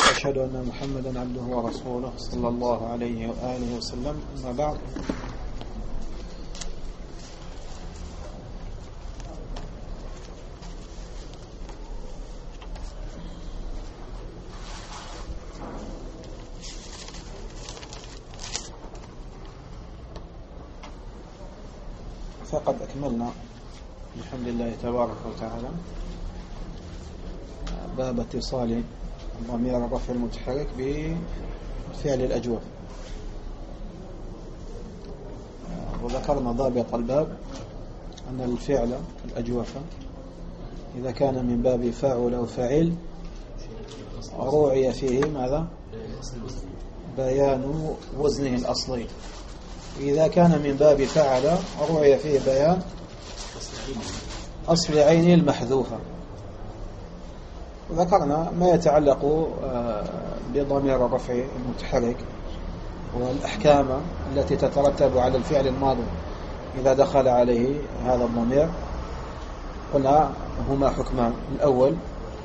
أشهد أن محمدا عبده ورسوله صلى الله عليه وآله وسلم. أما بعد، فقد أكملنا بحمد الله تبارك وتعالى باب اتصال ضمير الرفع المتحرك بفعل الأجوف، وذكرنا ضابط الباب أن الفعل الأجوف إذا كان من باب فاعل أو فاعل روعي فيه ماذا؟ بيان وزنه الأصلي. إذا كان من باب فعل روعي فيه بيان أصل عينه المحذوفة. وذكرنا ما يتعلق بضمير الرفع المتحرك والأحكام التي تترتب على الفعل الماضي إذا دخل عليه هذا الضمير. قلنا هما حكمان: الأول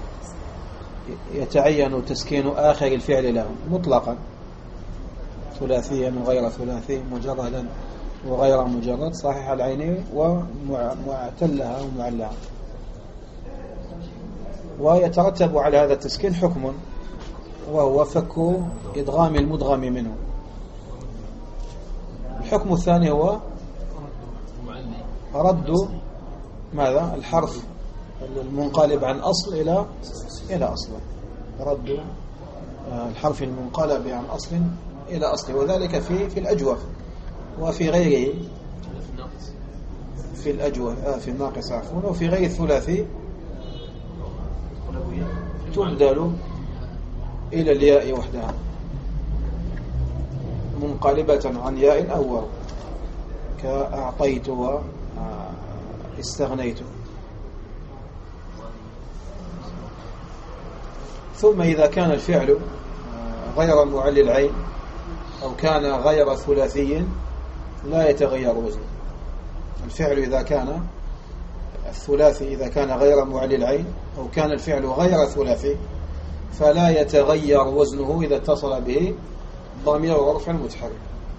يتعين تسكين آخر الفعل له مطلقا، ثلاثيا وغير ثلاثي، مجردا وغير مجرد، صحيح العينين ومعتلها ومعلها. ويترتب على هذا التسكين حكم، وهو فك إدغام المدغم منه. الحكم الثاني هو رد ماذا؟ الحرف المنقلب عن أصل إلى أصل، رد الحرف المنقلب عن أصل إلى أصل، وذلك في الأجوف وفي غيره، في الأجوف في الناقص عفوا، وفي غير الثلاثي تبدل إلى الياء وحدها منقلبة عن ياء أو واو، كأعطيت واستغنيت. ثم إذا كان الفعل غير معلي العين أو كان غير ثلاثي لا يتغير وزنه. الفعل إذا كان الثلاثي إذا كان غير معلي العين أو كان الفعل غير ثلاثي فلا يتغير وزنه إذا اتصل به ضمير رفع المتحرك.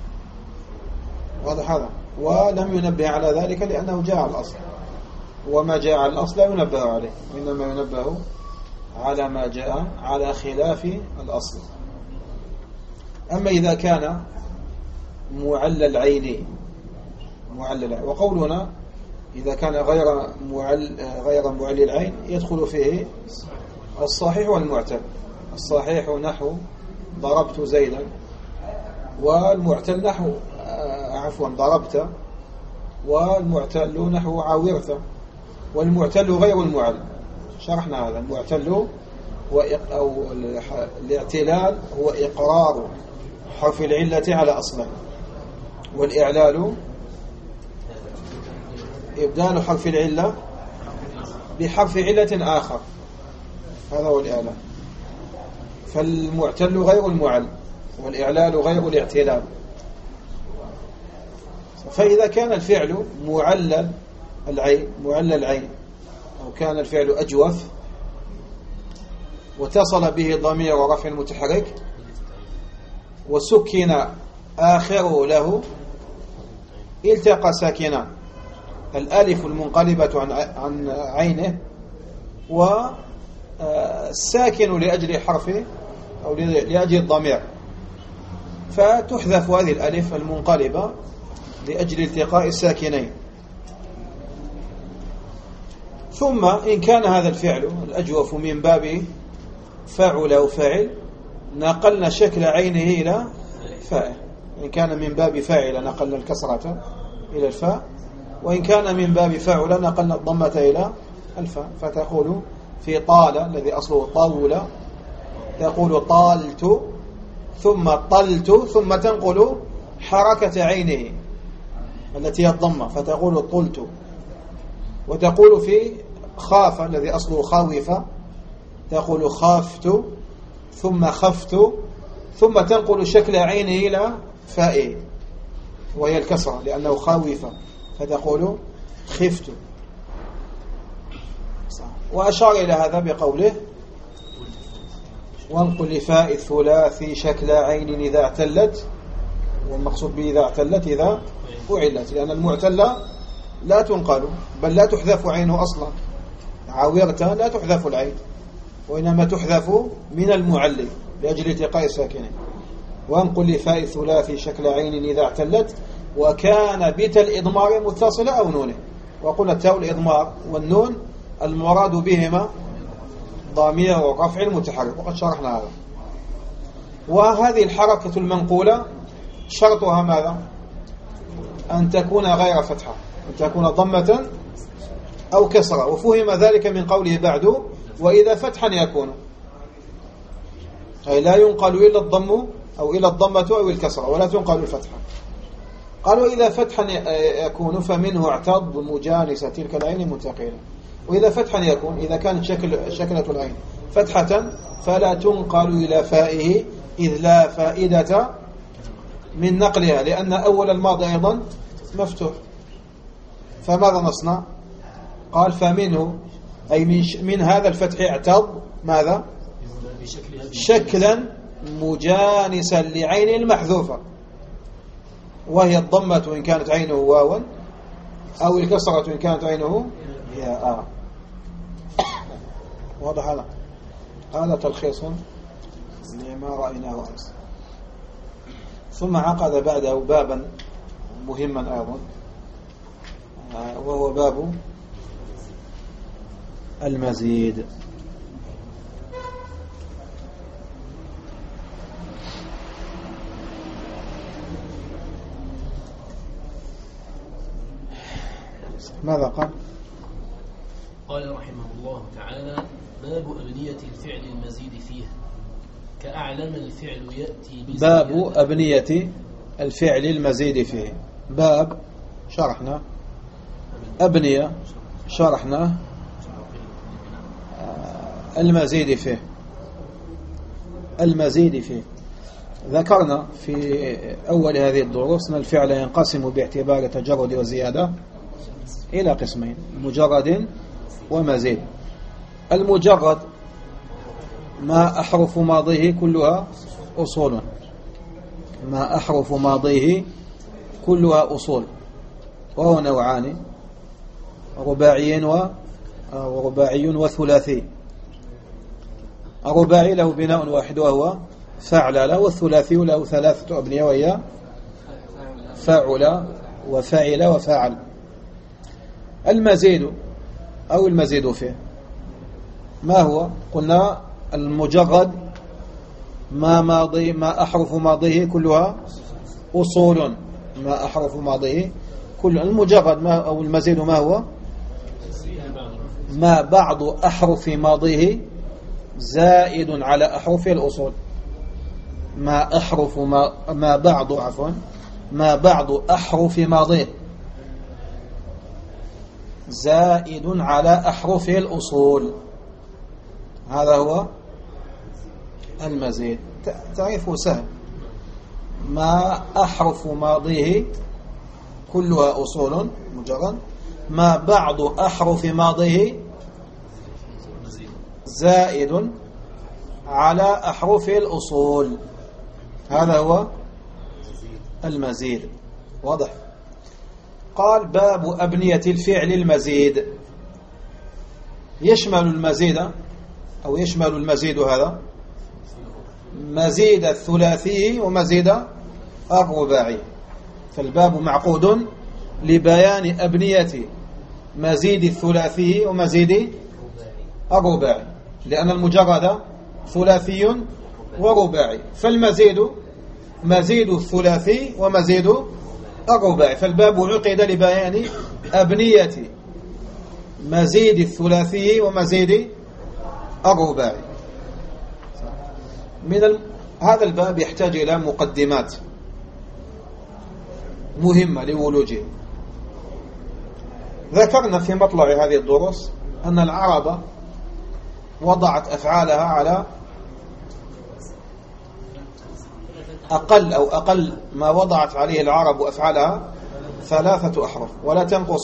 واضح هذا؟ ولم ينبه على ذلك لأنه جاء على الأصل، وما جاء على الأصل لا ينبه عليه، وإنما ينبه على ما جاء على خلاف الأصل. أما إذا كان معلى العين، وقولنا إذا كان غير معلي العين يدخل فيه الصحيح والمعتل. الصحيح نحو ضربت زيدا، والمعتل نحو ضربت، والمعتل نحو عاورت. والمعتل غير المعل، شرحنا هذا. المعتل أو الاعتلال هو إقرار حرف العلة على أصله، والإعلال إبدال حرف العلة بحرف علة آخر، هذا هو الإعلال. فالمعتل غير المعل، والإعلال غير الاعتلال. فإذا كان الفعل معلل العين أو كان الفعل أجوف واتصل به ضمير رفع متحرك وسكن آخره له، التقى ساكنا الألف المنقلبة عن عينه والساكن لأجل حرفه أو لأجل الضمير، فتحذف هذه الألف المنقلبة لأجل التقاء الساكنين. ثم إن كان هذا الفعل الأجوف من باب فاعل أو فاعل نقلنا شكل عينه إلى فاء. إن كان من باب فاعل نقلنا الكسرة إلى الفاء، وإن كان من باب فاعل نقلنا الضمة إلى الفاء. فتقول في طال الذي أصله طول تقول طالت، ثم طلت، ثم تنقل حركة عينه التي هي الضمة فتقول طلت. وتقول في خاف الذي أصله خاوف تقول خافت، ثم خفت، ثم تنقل شكل عينه إلى فاء وهي الكسرة لأنه خاوف فتقول خفت. وأشار إلى هذا بقوله وانقل لفاء الثلاثي شكل عين إذا اعتلت، والمقصود به إذا اعتلت إذا أعلت، لأن المعتلة لا تنقل بل لا تحذف عينه أصلا. عاورت لا تحذف العين، وإنما تحذف من المعلل لأجل التقاء الساكنين. وانقل لفاء الثلاثي شكل عين إذا اعتلت وكان بتاء الإضمار متصلة أو نونه. وقلنا تاء الإضمار والنون المراد بهما ضمير الرفع المتحرك، وقد شرحنا هذا. وهذه الحركة المنقولة شرطها ماذا؟ أن تكون غير فتحة، أن تكون ضمة أو كسرة. وفهم ذلك من قوله بعد وإذا فتحا يكون، أي لا ينقل إلا الضم أو إلى الضمة أو الكسرة، ولا تنقل الفتحة. قال وإذا فتحا يكون فمنه اعتض مجانسة تلك العين منتقلة. وإذا فتحا يكون إذا كانت شكلة العين فتحة فلا تنقل إلى فائه، إذ لا فائدة من نقلها، لأن أول الماضي أيضا مفتوح. فماذا نصنع؟ قال فمنه أي من هذا الفتح اعتض ماذا؟ شكلا مجانسا لعين المحذوفة، وهي الضمة إن كانت عينه واوا، أو الكسرة إن كانت عينه ياء. واضح هذا؟ هذا تلخيص لما رأيناه أمس. ثم عقد بعده بابا مهما أيضا، وهو باب المزيد. ماذا قال؟ قال رحمه الله تعالى: باب أبنية الفعل المزيد فيه كأعلم الفعل يأتي باب أبنية الفعل المزيد فيه. باب شرحنا، أبنية شرحنا، المزيد فيه. المزيد فيه ذكرنا في أول هذه الدروس أن الفعل ينقسم باعتبار تجرد وزيادة إلى قسمين: مجرد ومزيد. المجرد ما أحرف ماضيه كلها أصول، ما أحرف ماضيه كلها أصول، وهو نوعان: رباعي وثلاثي. الرباعي له بناء واحد وهو فعل، والثلاثي له ثلاثة أبنية وهي فعل وفعل وفعل. المزيد أو المزيد فيه ما هو؟ قلنا المجرد ما أحرف ماضيه كلها أصول، ما أحرف ماضيه كل. المجرد ما أو المزيد ما هو؟ ما بعض أحرف ماضيه زائد على أحرف الأصول. ما بعض أحرف ماضيه زائد على أحرف الأصول، هذا هو المزيد. تعريفه سهل: ما أحرف ماضيه كلها أصول مجرد، ما بعض أحرف ماضيه زائد على أحرف الأصول، هذا هو المزيد. واضح؟ قال باب أبنية الفعل المزيد. يشمل المزيد أو يشمل المزيد هذا مزيد الثلاثي ومزيد الرباعي. فالباب معقود لبيان أبنية مزيد الثلاثي ومزيد الرباعي، لأن المجرد ثلاثي ورباعي، فالمزيد مزيد الثلاثي ومزيد الرباعي. فالباب عقد لبيان أبنية مزيد الثلاثي ومزيد الرباعي. هذا الباب يحتاج إلى مقدمات مهمة لولوجه. ذكرنا في مطلع هذه الدروس أن العرب وضعت أفعالها على أقل ما وضعت عليه العرب أفعالها 3 أحرف ولا تنقص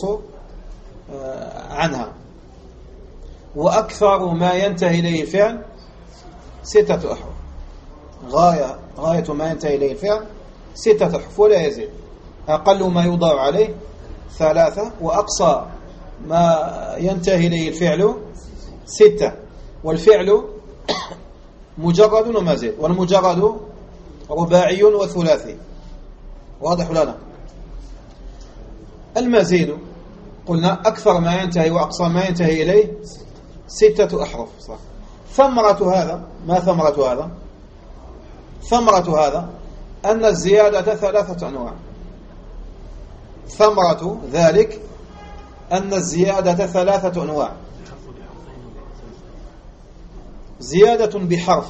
عنها، وأكثر ما ينتهي إليه الفعل 6 أحرف. غاية ما ينتهي إليه الفعل 6 أحرف ولا يزيد. أقل ما يوضع عليه 3، وأقصى ما ينتهي إليه الفعل 6. والفعل مجرد ومزيد، والمجرد رباعي وثلاثي. واضح لنا؟ المزيد قلنا أكثر ما ينتهي وأقصى ما ينتهي إليه 6 أحرف. صح. ثمرة هذا، ما ثمرة هذا؟ ثمرة هذا أن الزيادة 3 أنواع. ثمرة ذلك أن الزيادة 3 أنواع. زيادة بحرف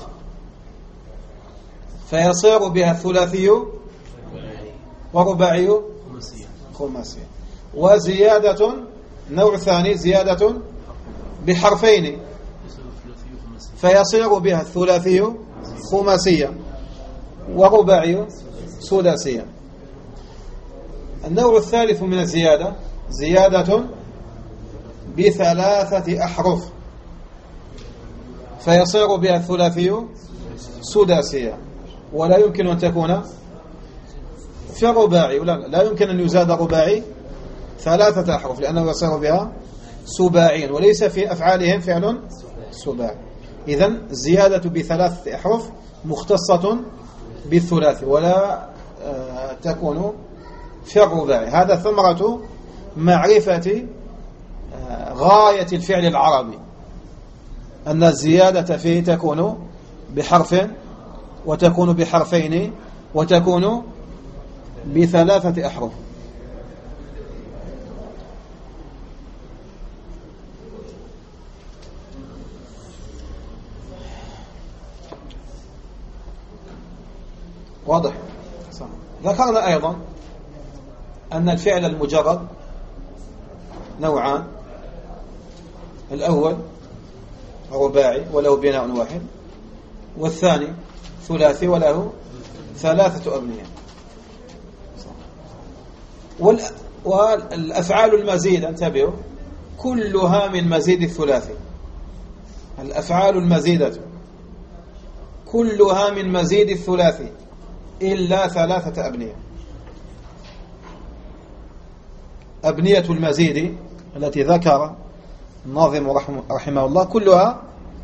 فيصير بها الثلاثي ورباعي خماسي. وزيادة نوع ثاني زيادة بحرفين فيصير بها الثلاثي خماسية ورباعي سداسية. النوع الثالث من الزيادة زيادة ب3 أحرف فيصير بها الثلاثي سداسية، ولا يمكن أن تكون في الرباعي، لا يمكن أن يزاد رباعي 3 أحرف لأنه يصير بها سباعين، وليس في أفعالهم فعل سباعي. إذن الزيادة ب3 أحرف مختصة بالثلاثي ولا تكون في الرباعي. هذا ثمرة معرفة غاية الفعل العربي، أن الزيادة فيه تكون بحرف وتكون بحرفين وتكون ب3 أحرف. واضح؟ صح. ذكرنا أيضا أن الفعل المجرد نوعان: الأول رباعي وله بناء واحد، والثاني ثلاثي وله 3 أبنية. والأفعال المزيدة انتبهوا كلها من مزيد الثلاثي. الأفعال المزيدة كلها من مزيد الثلاثي إلا 3 أبنية. أبنية المزيد التي ذكر الناظم رحمه الله كلها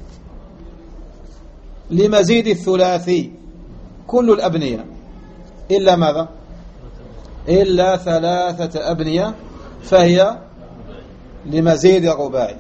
لمزيد الثلاثي، كل الأبنية إلا ماذا؟ إلا 3 أبنية فهي لمزيد الرباعي.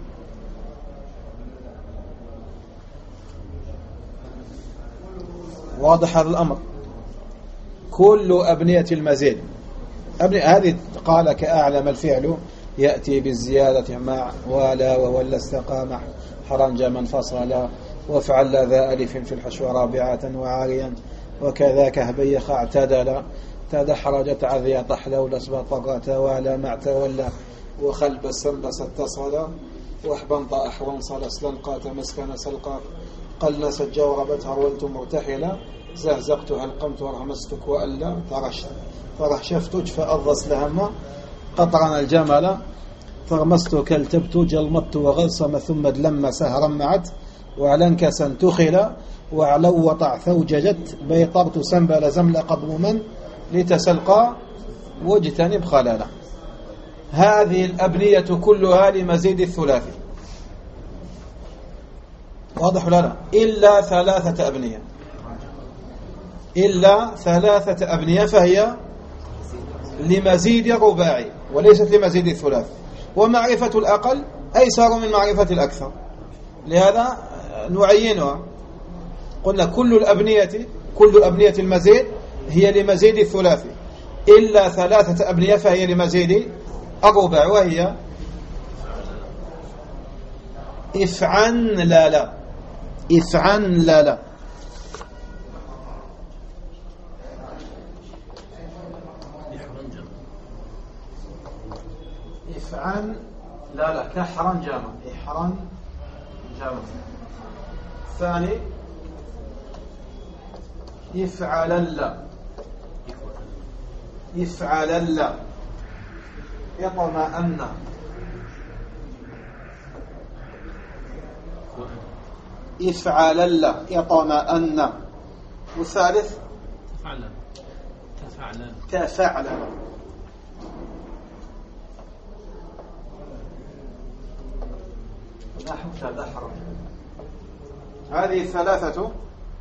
واضح هذا الأمر؟ كل أبنية المزيد هذه قال كأعلم الفعل يأتي بالزيادة مع ولا وولا استقام حرنجا فصلا وافعل ذا ألف في الحشو رابعة وعاريا وكذاك هبيخ اعتدل تدحرجت عذية طحلول اسبط طغة ولا مع تولى وخلب السنبس اتصل واحبنط أحوانصل اسلنقات مسكن سلقا قلنس الجوربت هرولت مرتحلا زهزقت هلقمت ورهمستك وألا فرهشفتك فأضس لهما قطرنا الجمل فرمست كالتبت جلمت وغلصم ثم دلم سهرا معت وعلنكسا تخلا وعلو وطع ثوججت بيطرت سنبل زمل قضمما لتسلقى واجتنب خلالا. هذه الأبنية كلها لمزيد الثلاثي. واضح لنا؟ إلا 3 أبنية، إلا 3 أبنية فهي لمزيد الرباعي وليست لمزيد الثلاثي. ومعرفة الأقل أيسر من معرفة الأكثر، لهذا نعينها. قلنا كل أبنية المزيد هي لمزيد الثلاثي إلا 3 أبنية فهي لمزيد الرباعي، وهي افعن لا لا، افعن لا لا، افعن لا لا كحرن جامع، احرن جامع. ثاني يفعلل، يفعلل اطمأن افعلل اطمأن. والثالث تفعلل. نحو تدحرج. هذه الثلاثة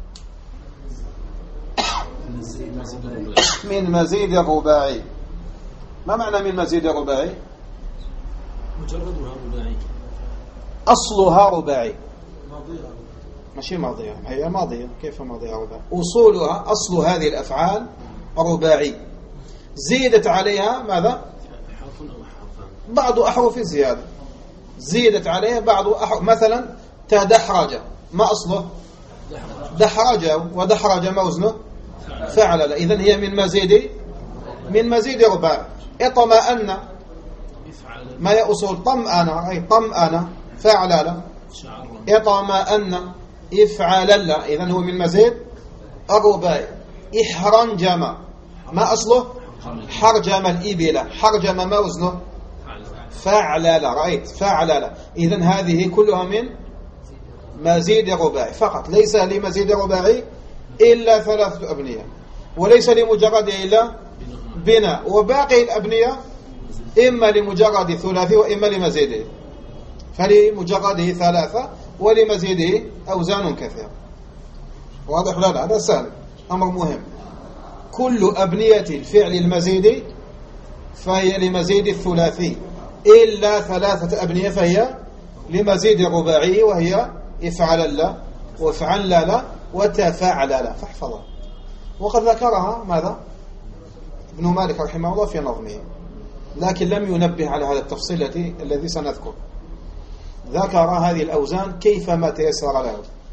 من مزيد الرباعي. ما معنى من مزيد الرباعي؟ مجردها رباعي، أصلها رباعي، ماشي ماضية، هي ماضية. كيف ماضية رباعي؟ أصولها، أصل هذه الأفعال رباعي، زيدت عليها ماذا؟ حرف أو حرفان، بعض أحرف زيادة، زيدت عليها بعض أحرف. مثلا تدحرج، ما أصله؟ دحرج، ودحرج ما وزنه؟ فعلل. إذن هي من مزيد رباعي. اطمأن ما هي أصول؟ طمأن، أي طمأن فعلل. اطمأن افعلل، إذن هو من مزيد الرباعي. احرنجم ما أصله؟ حرجم الإبل، حرجم ما وزنه؟ فعلل. رأيت؟ فعلل. إذن هذه كلها من مزيد الرباعي فقط، ليس لمزيد الرباعي إلا 3 أبنية، وليس لمجرد إلا بناء، وباقي الأبنية إما لمجرد ثلاثي وإما لمزيده، فلمجرده 3 ولمزيده أوزان كثيرة. واضح؟ لا هذا سهل، أمر مهم. كل أبنية الفعل المزيد فهي لمزيد الثلاثي، إلا 3 أبنية فهي لمزيد الرباعي، وهي افعلل وافعلل وتفعلل، فاحفظها. وقد ذكرها ماذا؟ ابن مالك رحمه الله في نظمه، لكن لم ينبه على هذا التفصيل الذي سنذكر. ذكر هذه الأوزان كيفما تيسر له،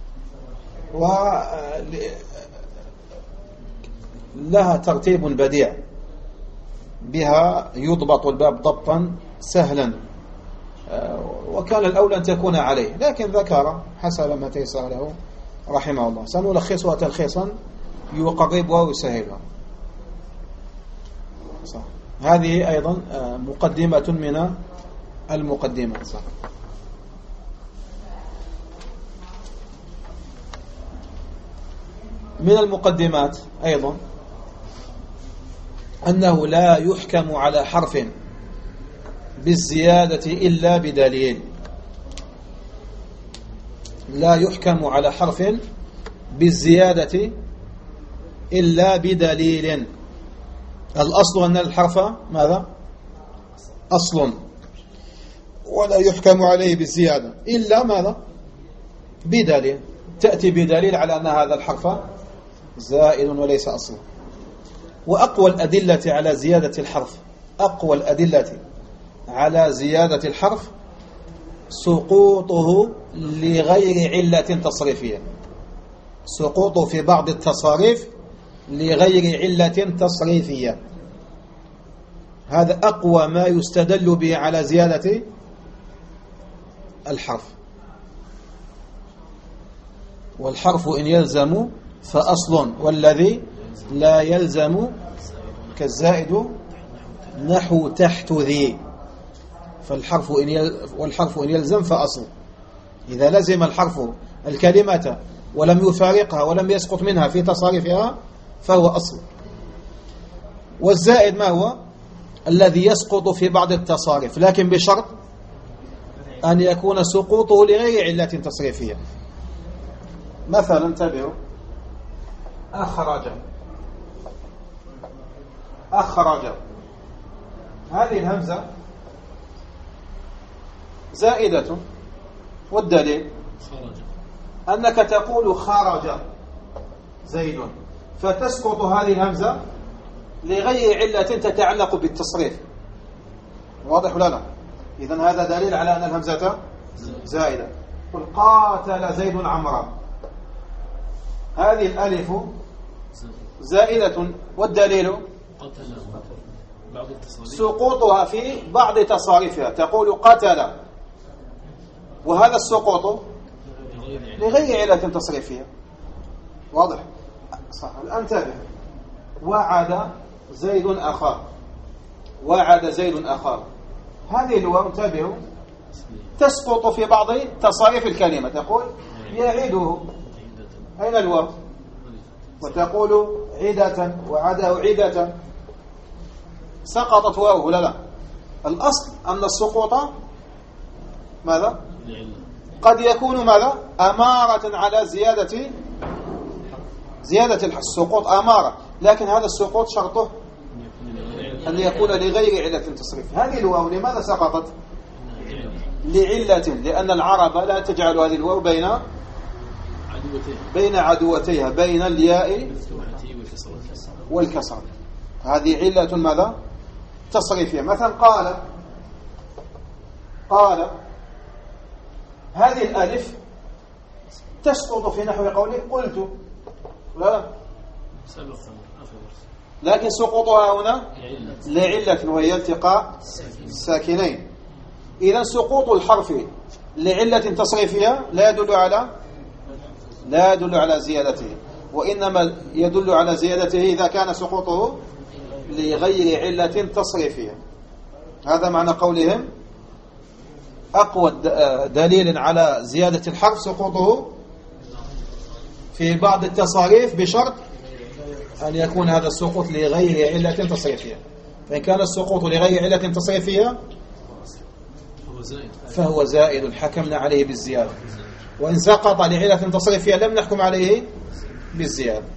ولها ترتيب بديع بها يضبط الباب ضبطا سهلا، وكان الأولى أن تكون عليه، لكن ذكر حسب ما تيسر له رحمه الله. سنلخصها تلخيصا يقربها ويسهلها. صح. هذه أيضا مقدمة من المقدمات. صح. من المقدمات أيضا أنه لا يحكم على حرف بالزيادة إلا بدليل. لا يحكم على حرف بالزيادة إلا بدليل. الأصل أن الحرف ماذا؟ أصل، ولا يحكم عليه بالزيادة إلا ماذا؟ بدليل. تأتي بدليل على أن هذا الحرف زائد وليس أصلا. وأقوى الأدلة على زيادة الحرف، أقوى الأدلة على زيادة الحرف سقوطه لغير علة تصريفية، سقوطه في بعض التصاريف لغير علة تصريفية. هذا أقوى ما يستدل به على زيادة الحرف. والحرف إن يلزم فأصل، والذي لا يلزم كالزائد نحو تحت ذي. والحرف إن يلزم فأصل. إذا لزم الحرف الكلمة ولم يفارقها ولم يسقط منها في تصاريفها فهو أصل. والزائد ما هو؟ الذي يسقط في بعض التصاريف، لكن بشرط أن يكون سقوطه لغير علة تصريفية. مثلا انتبهوا، أخرج، هذه الهمزة زائدة، والدليل أنك تقول خرج زيد، فتسقط هذه الهمزة لغير علة تتعلق بالتصريف. واضح ولا لا؟ إذن هذا دليل على أن الهمزة زائدة. قل قاتل زيد عمرا، هذه الألف زائدة، والدليل سقوطها في بعض تصاريفها، تقول قتل، وهذا السقوط لغير علة تصريفية. واضح؟ صح. الآن تابع، وعد زيد أخاه، وعد زيد أخاه، هذه الواو انتبهوا تسقط في بعض تصاريف الكلمة، تقول يعيده. أين الواو؟ وتقول عدة وعدا عدة، سقطت واو ولا لا؟ الأصل أن السقوط ماذا؟ قد يكون ماذا؟ أمارة على زيادة السقوط أمارة، لكن هذا السقوط شرطه أن يكون لغير علة تصريف. هذه الواو لماذا سقطت؟ لعلة، لأن العرب لا تجعل هذه الواو بين عدوتيها، بين الياء والكسر. هذه علة ماذا؟ تصريفية. مثلا قال هذه الألف تسقط في نحو قوله قلت، لا، لكن سقوطها هنا لعلة وهي التقاء ساكنين. إذا سقوط الحرف لعلة تصريفية لا يدل على زيادته، وإنما يدل على زيادته إذا كان سقوطه لغير علة تصريفية. هذا معنى قولهم أقوى دليل على زيادة الحرف سقوطه في بعض التصاريف بشرط أن يكون هذا السقوط لغير علة تصريفية. فإن كان السقوط لغير علة تصريفية فهو زائد حكمنا عليه بالزيادة، وإن سقط لعلة تصريفية لم نحكم عليه بالزيادة.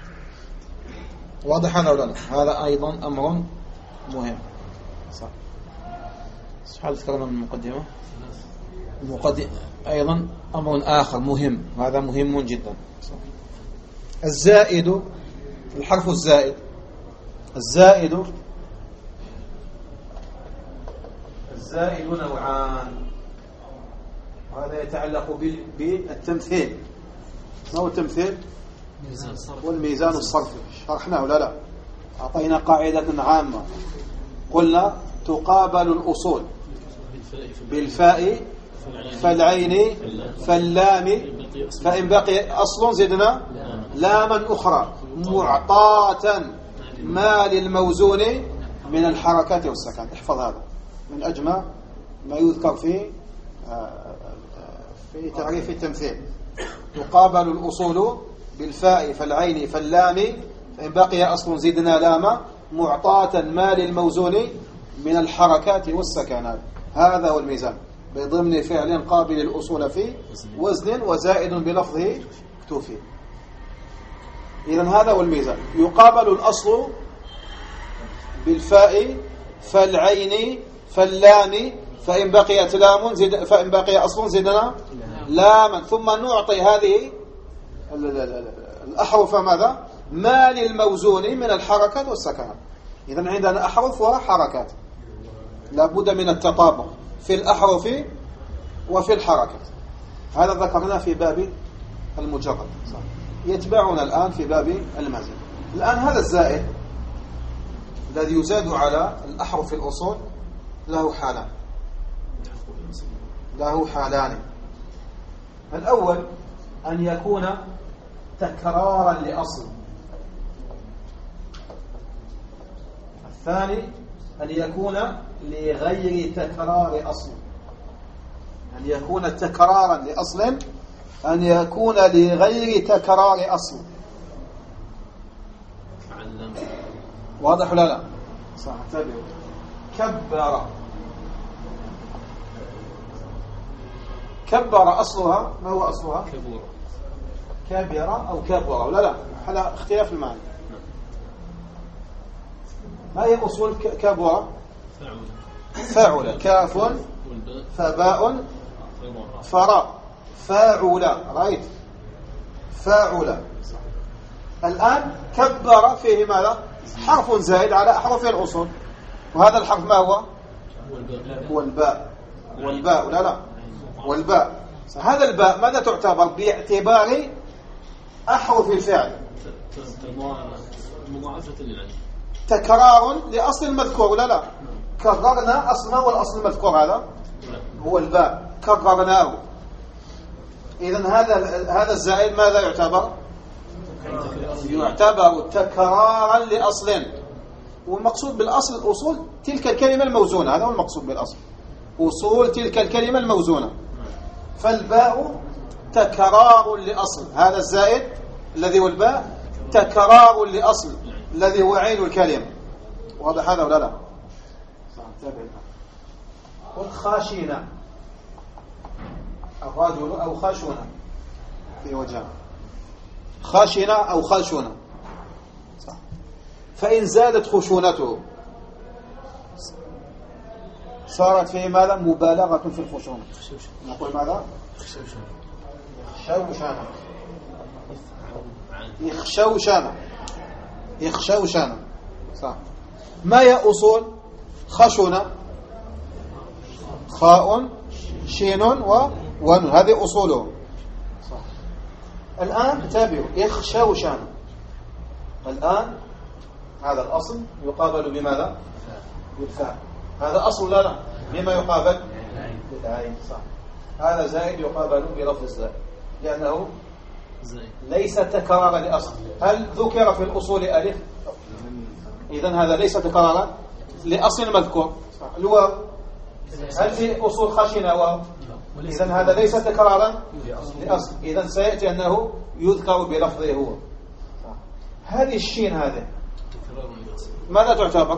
واضح هذا ولا لا؟ هذا أيضا أمر مهم. صح. هل ذكرنا من المقدمة أيضا أمر آخر مهم، هذا مهم جدا. الزائد، الحرف الزائد نوعان، وهذا يتعلق بالتمثيل. ما هو التمثيل؟ والميزان الصرفي. شرحناه ولا لا؟ أعطينا قاعدة عامة، قلنا تقابل الأصول بالفاء فالعين فاللام، فإن بقي أصل زدنا لاما أخرى، معطاة ما للموزون من الحركات والسكنات. احفظ هذا من أجمع ما يذكر في تعريف التمثيل. تقابل الأصول بالفاء فالعين فاللام، فإن بقي أصل زدنا لاما، معطاة ما للموزون من الحركات والسكنات. هذا هو الميزان، بضمن فعل قابل الأصول في وزن وزائد بلفظه اكتفي. إذن هذا هو الميزان. يقابل الأصل بالفاء فالعين فاللام، فإن بقيت لام فإن بقي أصل زدنا لاما، ثم نعطي هذه الأحرف ماذا؟ ما للموزون من الحركات والسكنات. إذن عندنا أحرف وحركات، لابد من التطابق في الأحرف وفي الحركات. هذا ذكرنا في باب المجرد. يتبعنا الآن في باب المازن. الآن هذا الزائد الذي يزاد على الأحرف الأصول له حالان. الأول أن يكون تكرارا لأصل، الثاني أن يكون لغير تكرار أصل. أن يكون تكرارا لأصل، أن يكون لغير تكرار أصل. واضح ولا لا؟ صح. تابعوا. كبر أصلها، ما هو أصلها؟ كبر أو كبر ولا لا؟ على اختلاف المعنى. ما هي أصول كبر؟ فاعل، كاف فباء فراء، فاعل. رأيت؟ فاعل. الآن كبر فيه ماذا؟ حرف زائد على أحرف الأصول، وهذا الحرف ما هو؟ والباء ولا لا؟ والباء. هذا الباء ماذا تعتبر باعتبار أحرف الفعل؟ تكرار لأصل المذكور ولا لا؟ كررنا أصلا، والأصل المذكور هذا هو الباء، كررناه. إذن هذا الزائد ماذا يعتبر؟ يعتبر تكرارا لأصل. والمقصود بالأصل الأصول تلك الكلمة الموزونة، هذا هو المقصود بالأصل، أصول تلك الكلمة الموزونة. فالباء تكرار لأصل، هذا الزائد الذي هو الباء تكرار لأصل الذي هو عين الكلمة. واضح هذا ولا لا؟ والخاشين الرجل أو خاشون في وجهه، خاشنة أو خاشونة، فإن زادت خشونته صارت فيه ماذا؟ مبالغة في الخشونة. نقول ماذا؟ يخشوشانة، يخشوشانة، يخشوشانة، صح. ما هي أصول خشونة؟ خاء شين ونون، هذه أصوله. صح. الآن تابعوا يخشوشانة، الآن هذا الأصل يقابل بماذا؟ بالفاء. هذا أصل لا بما يقابل بالعين، صح. هذا زائد يقابل بلفظ الزائد لأنه ليس تكرارا لأصل. هل ذكر في الأصول ألف؟ إذن هذا ليس تكرارا لأصل مذكور. الواو هل في أصول خشنة واو؟ إذن هذا ليس تكرارا لأصل. إذن سيأتي أنه يذكر بلفظه هو. هذه الشين هذه ماذا تعتبر؟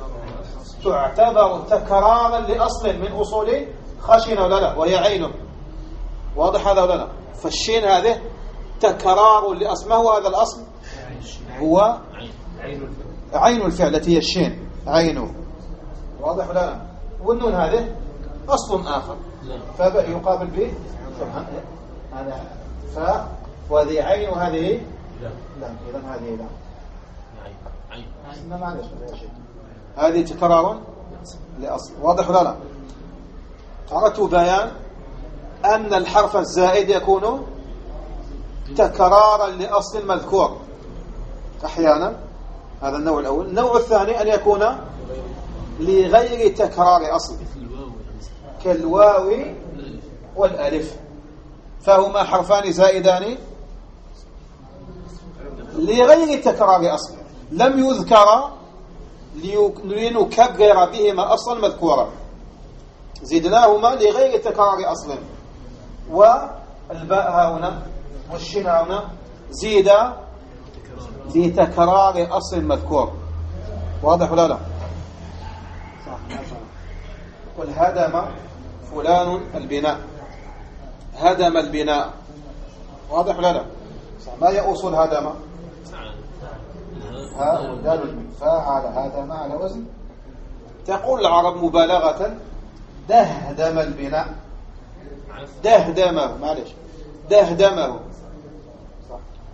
تعتبر تكرارا لأصل من أصول خشنة ولا لا؟ وهي عينه. واضح هذا ولا لا؟ فالشين هذه تكرار لأصل. ما هو هذا الأصل؟ هو عين الفعل التي هي الشين، عينه. واضح ولا لا؟ والنون هذه أصل آخر فيقابل به هذا فاء، وهذه عين وهذه لا. إذن هذه لا، معلش هذه تكرار لأصل. واضح ولا لا؟ أردت بيان أن الحرف الزائد يكون تكرارا لأصل مذكور أحيانا، هذا النوع الأول. النوع الثاني أن يكون لغير تكرار أصل كالواو والألف، فهما حرفان زائدان لغير تكرار أصل، لم يذكر لنكبر بهما أصلا مذكورا، زدناهما لغير تكرار أصل. والباء هنا والشين هنا زيد لتكرار أصل مذكور. واضح ولا لا؟ قل هدم فلان البناء، هدم البناء. واضح ولا لا؟ ما هي أصول هدم؟ ها ودال فاعل هدم على وزن. تقول العرب مبالغة دهدم البناء، دهدمه، معلش دهدمه، صح.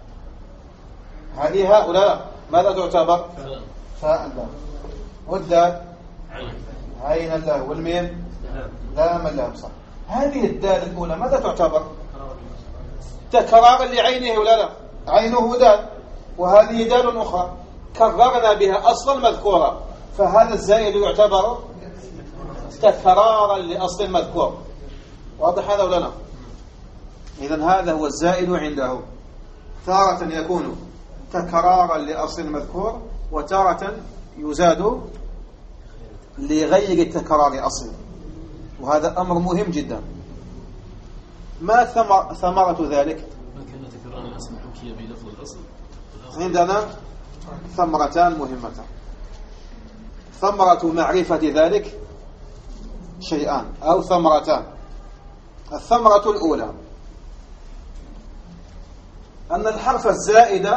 هذه هؤلاء ماذا تعتبر؟ فاء الله، والدال عين الله، والميم لام الله، صح. هذه الدال الأولى ماذا تعتبر؟ تكرارا لعينه ولا لا؟ عينه دال، وهذه دال أخرى كررنا بها أصلا مذكورا، فهذا الزائد يعتبر تكرارا لأصل مذكور. واضح هذا ولا لا؟ إذن هذا هو الزائد عنده، تارة يكون تكرارا لأصل مذكور، وتارة يزاد لغير تكرار أصل، وهذا أمر مهم جدا. ما ثمرة ذلك؟ ما كان تكرارا لأصل حكي بلفظ الأصل. عندنا ثمرتان مهمتان. ثمرة معرفة ذلك شيئان أو ثمرتان. الثمرة الأولى أن الحرف الزائد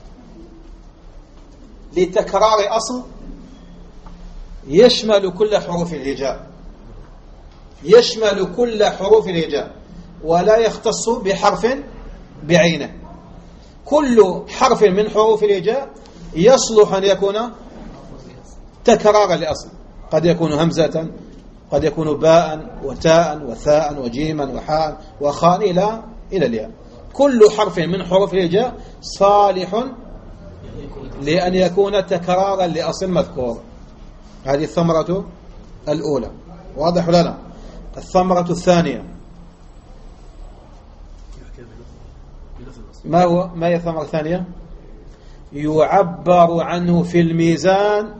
لتكرار أصل يشمل كل حروف الهجاء، يشمل كل حروف الهجاء ولا يختص بحرف بعينه. كل حرف من حروف الهجاء يصلح أن يكون تكرارا لأصل، قد يكون همزة، قد يكون باء وتاء وثاء وجيما وحاء وخاء إلى الياء. كل حرف من حروف الهجاء صالح لأن يكون تكرارا لأصل مذكور. هذه الثمرة الأولى. واضح ولا لا؟ الثمرة الثانية ما هي الثمرة الثانية؟ يعبر عنه في الميزان.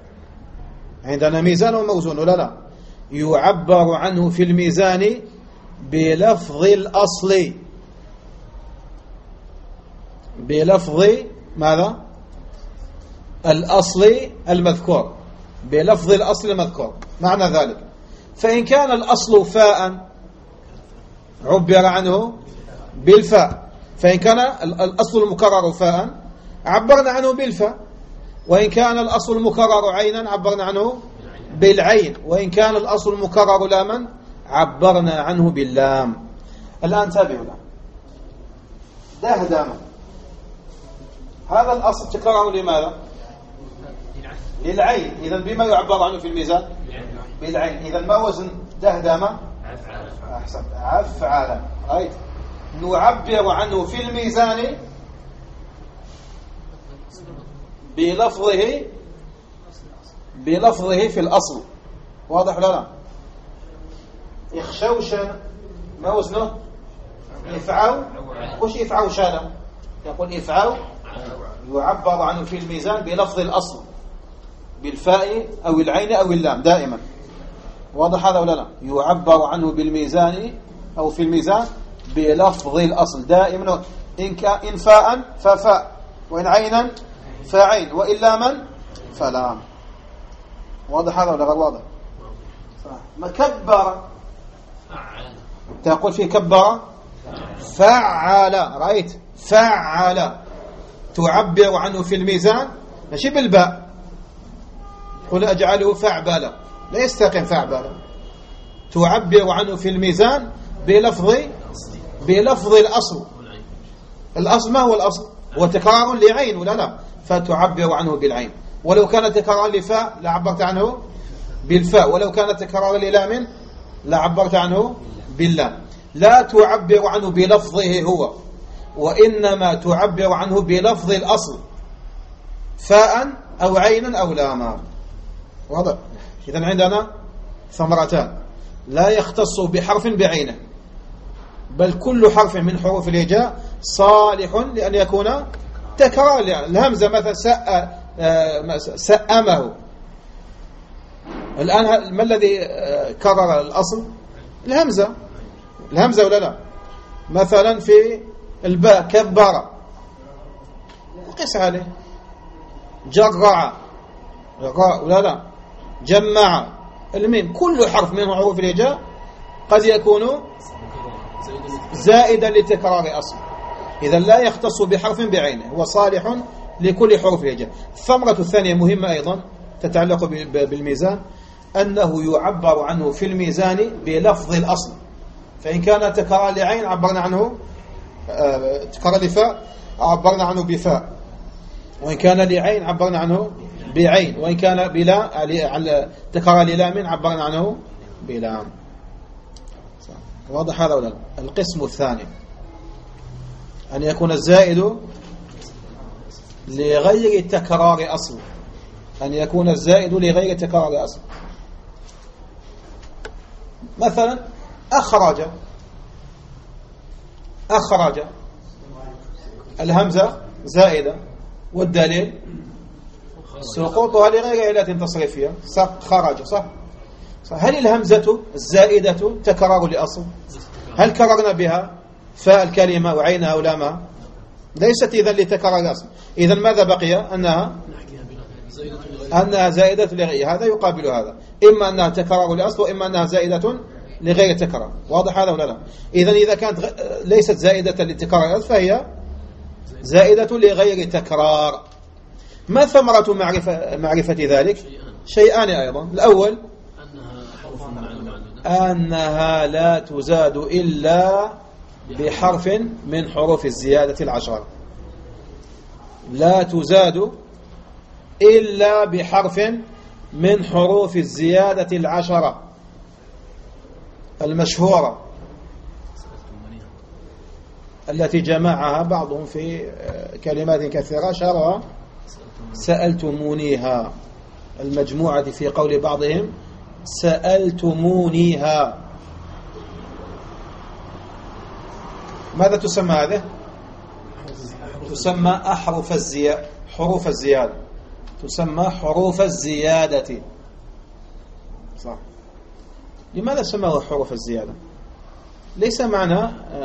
عندنا ميزان وموزون ولا لا؟ يعبر عنه في الميزان بلفظ الأصل، بلفظ ماذا؟ الأصل المذكور، بلفظ الأصل المذكور. معنى ذلك فإن كان الأصل فاء عبر عنه بالفاء، فإن كان الأصل المكرر فاء عبرنا عنه بالفاء، وإن كان الأصل المكرر عينا عبرنا عنه بالعين، وإن كان الأصل المكرر لاما عبرنا عنه باللام. الآن تابعوا الآن دهدم، هذا الأصل تكرر لماذا؟ للعين، إذن بما يعبر عنه في الميزان؟ بالعين. إذن ما وزن دهدم؟ أحسن، أفعل. رأيت؟ نعبر عنه في الميزان بلفظه في الأصل. واضح ولا لا؟ إخشوش ما وزنه؟ إفعاو. وش إفعاو شالا؟ يقول إفعاو يعبر عنه في الميزان بلفظ الأصل بالفاء أو العين أو اللام دائما. واضح هذا ولا لا؟ يعبر عنه بالميزان أو في الميزان بلفظ الأصل دائما، إن فاء ففاء، وإن عينا فعين، وإن لاما فلام. واضح هذا ولا غير واضح؟ مكبر تقول فيه كبر فعل. رأيت؟ فعل تعبر عنه في الميزان ماشي بالباء، قل أجعله فعبلا، لا يستقيم فعبلا. تعبر عنه في الميزان بلفظ الأصل. الأصل ما هو الأصل؟ هو تكرار لعين ولا لا؟ فتعبر عنه بالعين. ولو كان تكرارا لفاء لعبرت عنه بالفاء، ولو كان تكرارا للام لعبرت عنه باللام. لا تعبر عنه بلفظه هو، وإنما تعبر عنه بلفظ الأصل فاء أو عينا أو لاما. واضح؟ إذن عندنا ثمرتان: لا يختص بحرف بعينه، بل كل حرف من حروف الهجاء صالح لأن يكون تكرار. الهمزة مثلا سأمه، الآن ما الذي كرر الأصل؟ الهمزة ولا لا؟ مثلا في الباء كبر، قس عليه. جرع ولا لا؟ جمع. الميم كل حرف من حروف الهجاء قد يكون زائدا لتكرار أصل. إذا لا يختص بحرف بعينه، هو صالح لكل حروف الهجاء. الثمرة الثانية مهمة أيضا تتعلق بالميزان، أنه يعبر عنه في الميزان بلفظ الأصل. فإن كان تكرار لعين عبرنا عنه، تكرار لفاء عبرنا عنه بفاء، وإن كان لعين عبرنا عنه بعين، وإن كان بلا تكرار للام عبرنا عنه بلام. واضح هذا ولا لا؟ القسم الثاني أن يكون الزائد لغير تكرار أصل، أن يكون الزائد لغير تكرار أصل. مثلا أخرج الهمزة زائدة، والدليل سقوطها لغير علة تصريفية، خرج. صح؟ هل الهمزة الزائدة تكرار لأصل؟ هل كررنا بها فاء الكلمة وعينها أو لامها؟ ليست إذن لتكرار الأصل. إذن ماذا بقي؟ أنها زائدة لغير. هذا يقابل هذا، إما أنها تكرار لأصل، وإما أنها زائدة لغير تكرار. واضح هذا ولا لا؟ إذن إذا كانت ليست زائدة لتكرار الأصل فهي زائدة لغير تكرار. ما ثمرة معرفة ذلك؟ شيئان أيضا. الأول أنها لا تزاد إلا بحرف من حروف الزيادة العشرة. لا تزاد إلا بحرف من حروف الزيادة العشرة المشهورة التي جمعها بعضهم في كلمات كثيرة شرها سألتمونيها، المجموعة في قول بعضهم سألتمونيها. ماذا تسمى هذه؟ تسمى حروف الزيادة، تسمى حروف الزيادة. صح. لماذا سموها حروف الزيادة؟ ليس معنى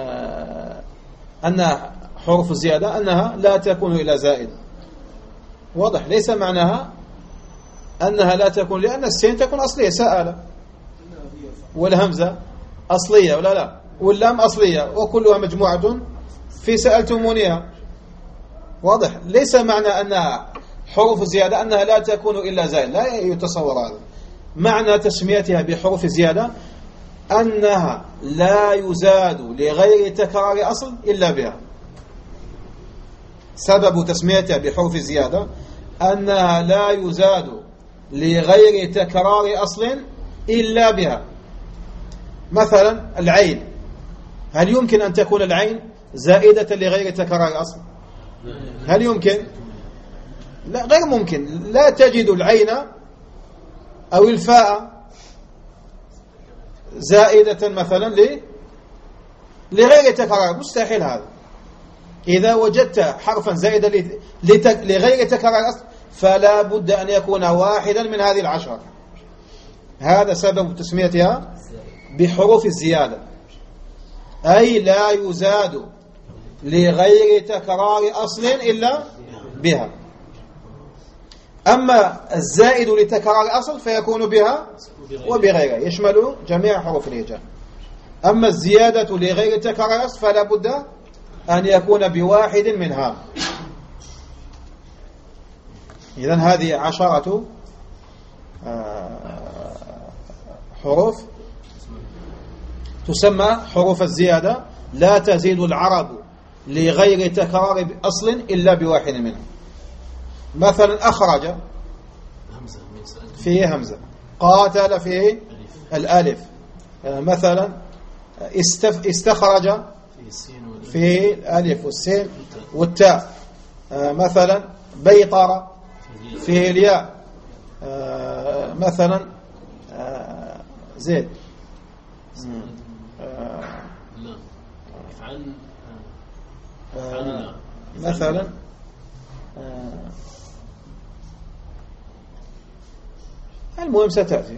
أن حروف الزيادة أنها لا تكون إلا زائد. واضح؟ ليس معناها أنها لا تكون، لأن السين تكون أصلية، سأل، والهمزة أصلية ولا لا، واللام أصلية، وكلها مجموعة في سألتمونيها. واضح؟ ليس معنى أنها حروف زيادة أنها لا تكون إلا زائد، لا يتصور هذا. معنى تسميتها بحروف زيادة أنها لا يزاد لغير تكرار أصل إلا بها. سبب تسميتها بحروف زيادة أنها لا يزاد لغير تكرار أصل إلا بها. مثلا العين، هل يمكن أن تكون العين زائدة لغير تكرار أصل؟ هل يمكن؟ لا، غير ممكن. لا تجد العين أو الفاء زائدة مثلا لغير تكرار، مستحيل هذا. إذا وجدت حرفا زائدا لغير تكرار أصل فلا بد أن يكون واحدا من هذه العشرة. هذا سبب تسميتها بحروف الزيادة، أي لا يزاد لغير تكرار أصل إلا بها. أما الزائد لتكرار أصل فيكون بها وبغيرها، يشمل جميع حروف الهجاء. أما الزيادة لغير تكرار أصل فلا بد أن يكون بواحد منها. إذن هذه 10 حروف تسمى حروف الزيادة، لا تزيد العرب لغير تكرار أصل إلا بواحد منها. مثلا أخرج فيه همزة، قاتل فيه الألف، مثلا استخرج فيه الألف والسين والتاء، مثلا بيطر فيه الياء، مثلا زيد مثلا المهم ستأتي.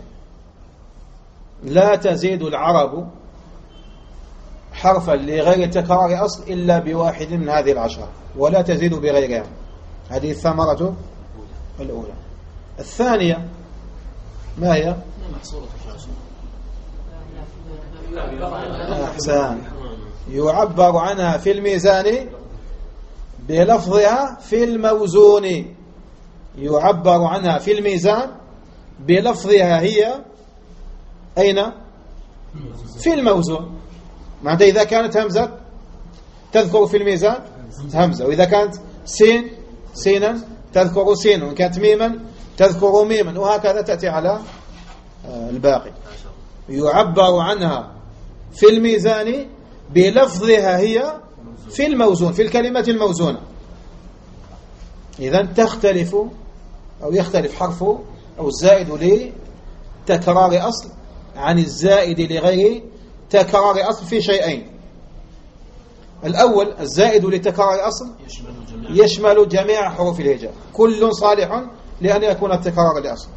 لا تزيد العرب حرفا لغير تكرار أصل إلا بواحد من هذه العشرة، ولا تزيد بغيرها. هذه الثمرة الأولى. الثانية ما هي؟ أحسان. يعبر عنها في الميزان بلفظها في الموزون. يعبر عنها في الميزان بلفظها هي أين؟ في الموزون. معناتها إذا كانت همزة تذكر في الميزان همزة، وإذا كانت سين سينا تذكر سين، وإن كانت ميما تذكر ميما، وهكذا تأتي على الباقي. يعبر عنها في الميزان بلفظها هي في الموزون، في الكلمة الموزونة. إذن تختلف أو يختلف حرف أو الزائد لتكرار أصل عن الزائد لغير تكرار أصل في شيئين. الأول الزائد لتكرار أصل يشمل جميع حروف الهجاء، كل صالح لأن يكون التكرار لأصل.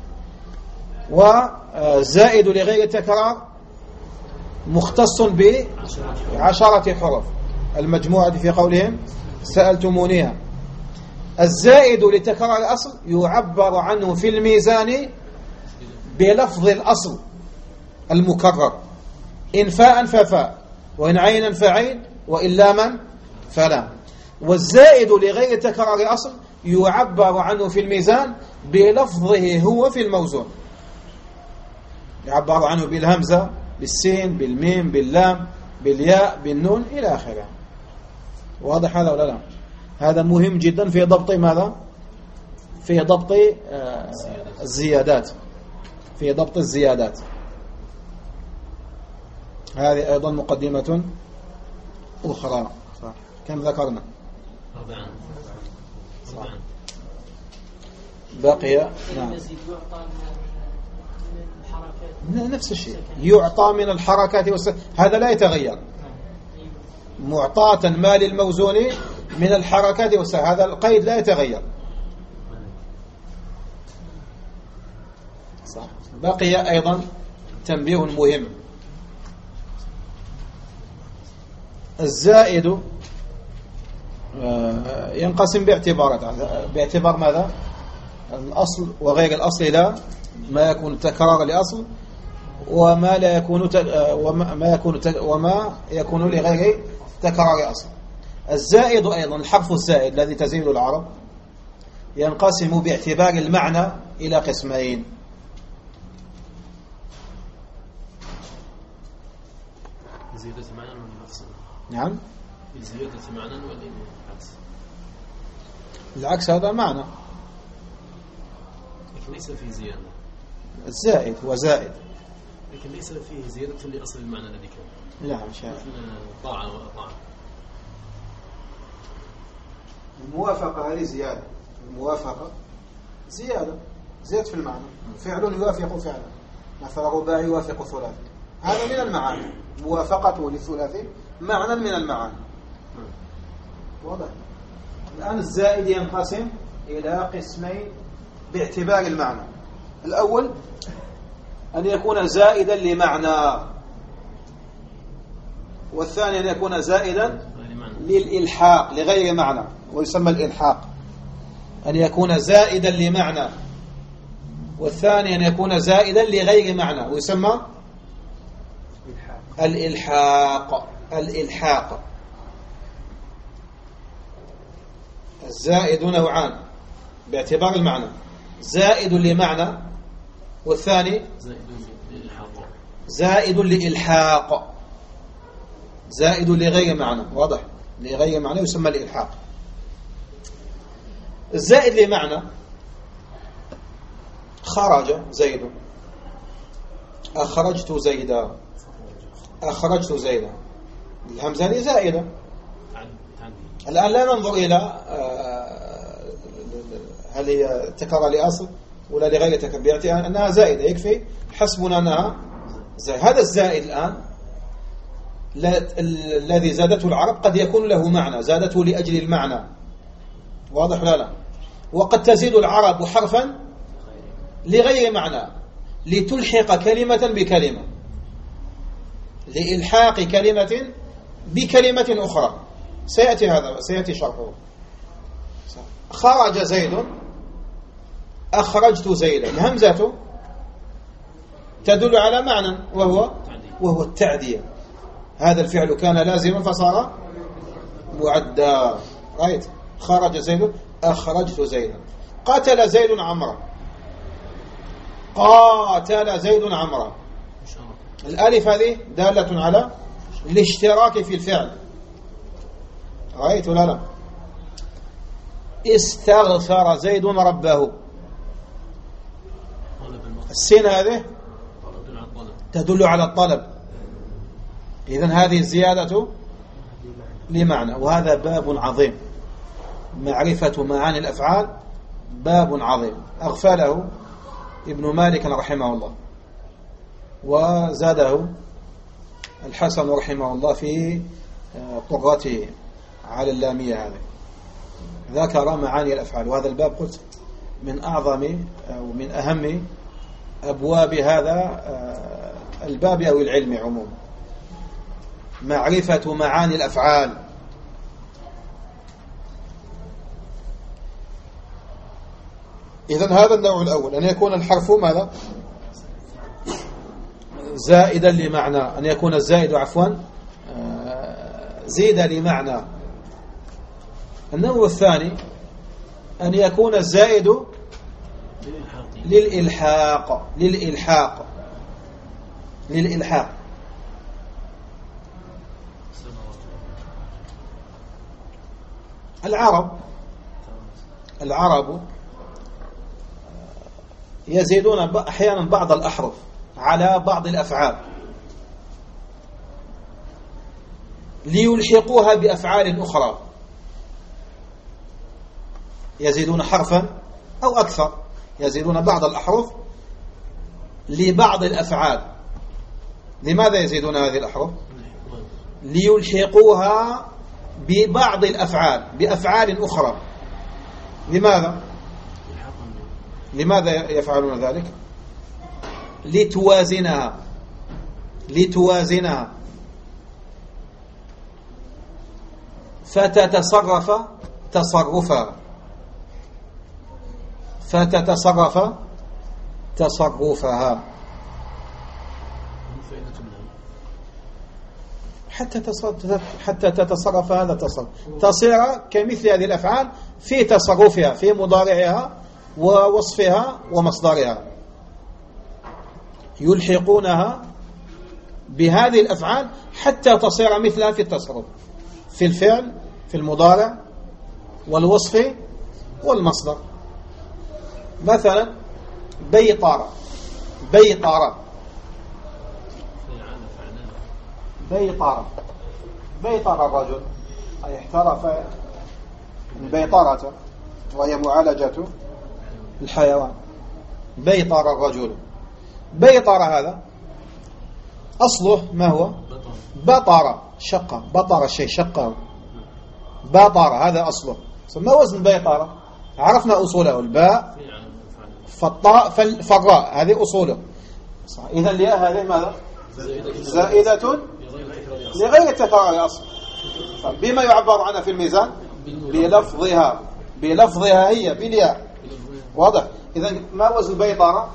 والزائد لغير تكرار مختص ب10 حروف المجموعة في قولهم سألتمونيها. الزائد لتكرار أصل يعبر عنه في الميزان بلفظ الأصل المكرر، إن فاء ففاء، وإن عينا فعين، وإن لاما فلام. والزائد لغير تكرار أصل يعبر عنه في الميزان بلفظه هو في الموزون. يعبر عنه بالهمزة، بالسين، بالميم، باللام، بالياء، بالنون إلى آخره. واضح هذا ولا لا؟ هذا مهم جدا في ضبط ماذا؟ في ضبط الزيادات، في ضبط الزيادات. هذه أيضا مقدمة أخرى. كم ذكرنا؟ 4. بقي نفس الشيء، يعطى من الحركات هذا لا يتغير. معطاة ما للموزون من الحركات هذا القيد لا يتغير. صح. بقي أيضا تنبيه مهم. الزائد ينقسم باعتبارات، باعتبار ماذا؟ الأصل وغير الأصل، لا ما يكون تكرار لأصل وما لا يكون وما يكون لغير تكرار أصل. الزائد أيضا الحرف الزائد الذي تزيد العرب ينقسم باعتبار المعنى إلى قسمين. زيادة معنى ولا نقص؟ نعم، زيادة معنى ولا العكس؟ العكس هذا معنى، لكن ليس فيه زيادة. الزائد هو زائد، لكن ليس فيه زيادة لأصل المعنى الذي كان. لا مش هذا. طاعة وأطاعة. الموافقة هذه زيادة، الموافقة زيادة في المعنى، فعل يوافق فعلا، مثلا رباعي يوافق ثلاثي، هذا من المعاني، موافقته للثلاثي معنى من المعاني. واضح؟ الآن الزائد ينقسم إلى قسمين باعتبار المعنى. الأول أن يكون زائدا لمعنى، والثاني أن يكون زائدا للإلحاق لغير معنى، ويسمى الإلحاق. أن يكون زائدا لمعنى، والثاني أن يكون زائدا لغير معنى، ويسمى الإلحاق. الزائد نوعان باعتبار المعنى، زائد لمعنى، والثاني زائد لإلحاق، زائد لغير معنى. واضح؟ لغير معنى يسمى الإلحاق. الزائد لمعنى: خرج زيد، أخرجت زيدا، أخرجت زيدا، الهمزة هذه زائدة. الآن لا ننظر إلى هل هي تكرر لأصل ولا لغير تكرر، أنها زائدة يكفي، حسبنا أنها زائدة. هذا الزائد الآن الذي زادته العرب قد يكون له معنى، زادته لأجل المعنى. واضح ولا لا؟ وقد تزيد العرب حرفا لغير معنى، لتلحق كلمة بكلمة، لإلحاق كلمة بكلمة أخرى. سيأتي هذا، سيأتي شرحه. خرج زيد، أخرجت زيدا، الهمزة تدل على معنى وهو التعدية. هذا الفعل كان لازما فصار معدى. رأيت؟ خرج زيد، أخرجت زيدا. قتل زيد عمرا، قاتل زيد عمرا. الألف هذه دالة على الاشتراك في الفعل. رأيت ولا لا؟ استغفر زيد ربه، السين هذه تدل على الطلب. إذن هذه الزيادة لمعنى. وهذا باب عظيم، معرفة معاني الأفعال باب عظيم، أغفله ابن مالك رحمه الله، وزاده الحسن رحمه الله في طرته على اللامية هذه، ذكر معاني الأفعال. وهذا الباب قلت من أعظم أو من أهم أبواب هذا الباب أو العلم عموما، معرفة معاني الأفعال. إذن هذا النوع الأول، أن يكون الحرف ماذا؟ زائدا لمعنى، أن يكون الزائد زيد لمعنى. النوع الثاني أن يكون الزائد للإلحاق. العرب يزيدون أحيانا بعض الأحرف على بعض الأفعال ليلحقوها بأفعال أخرى، يزيدون حرفا أو أكثر، يزيدون بعض الأحرف لبعض الأفعال. لماذا يزيدون هذه الأحرف؟ ليلحقوها ببعض الأفعال بأفعال أخرى. لماذا يفعلون ذلك؟ لتوازنها. فتتصرف تصرفا، فتتصرف تصرفها، حتى تتصرف هذا التصرف، تصير كمثل هذه الأفعال في تصرفها، في مضارعها ووصفها ومصدرها، يلحقونها بهذه الأفعال حتى تصير مثلها في التصرف، في الفعل، في المضارع والوصف والمصدر. مثلا بيطر، بيطر، بيطر، بيطر الرجل أي احترف البيطرة وهي معالجة الحيوان. بيطر الرجل، بيطر هذا أصله ما هو؟ بطر، شقة، بطر الشيء شقه، بطر هذا أصله. ما وزن بيطر؟ عرفنا أصوله، الباء فالطاء فالراء، هذه أصوله. إذا الياء هذه ماذا؟ زائدة لغير التكرار أصل. بما يعبر عنها في الميزان؟ بلفظها، بلفظها هي بالياء. واضح؟ إذا ما وزن بيطرة؟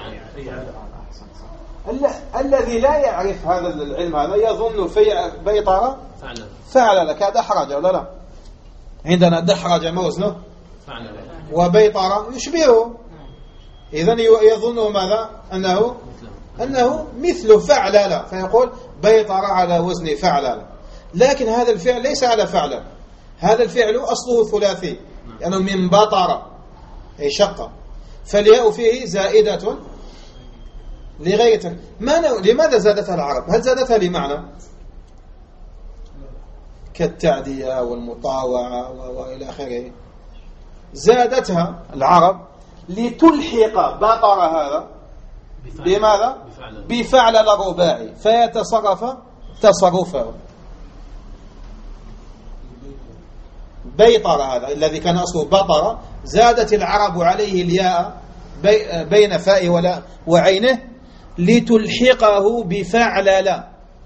الذي لا يعرف هذا العلم هذا يظن في بيطرة فعل لك دحرج ولا لا؟ عندنا دحرج ما وزنه؟ وبيطرة يشبهه، إذن يظنه ماذا؟ أنه مثل فعل، فيقول بيطرة على وزن فعل، لكن هذا الفعل ليس على فعل، هذا الفعل أصله ثلاثي لأنه يعني من بطر أي شقة، فالياء فيه زائدة لغاية. لماذا زادتها العرب؟ هل زادتها لمعنى كالتعدية والمطاوعة وإلى آخره؟ زادتها العرب لتلحق بطر هذا بماذا؟ بفعل الرباعي فيتصرف تصرفه. بيطر هذا الذي كان أصله بطر، زادت العرب عليه الياء بين فاء وعينه لتلحقه بفعل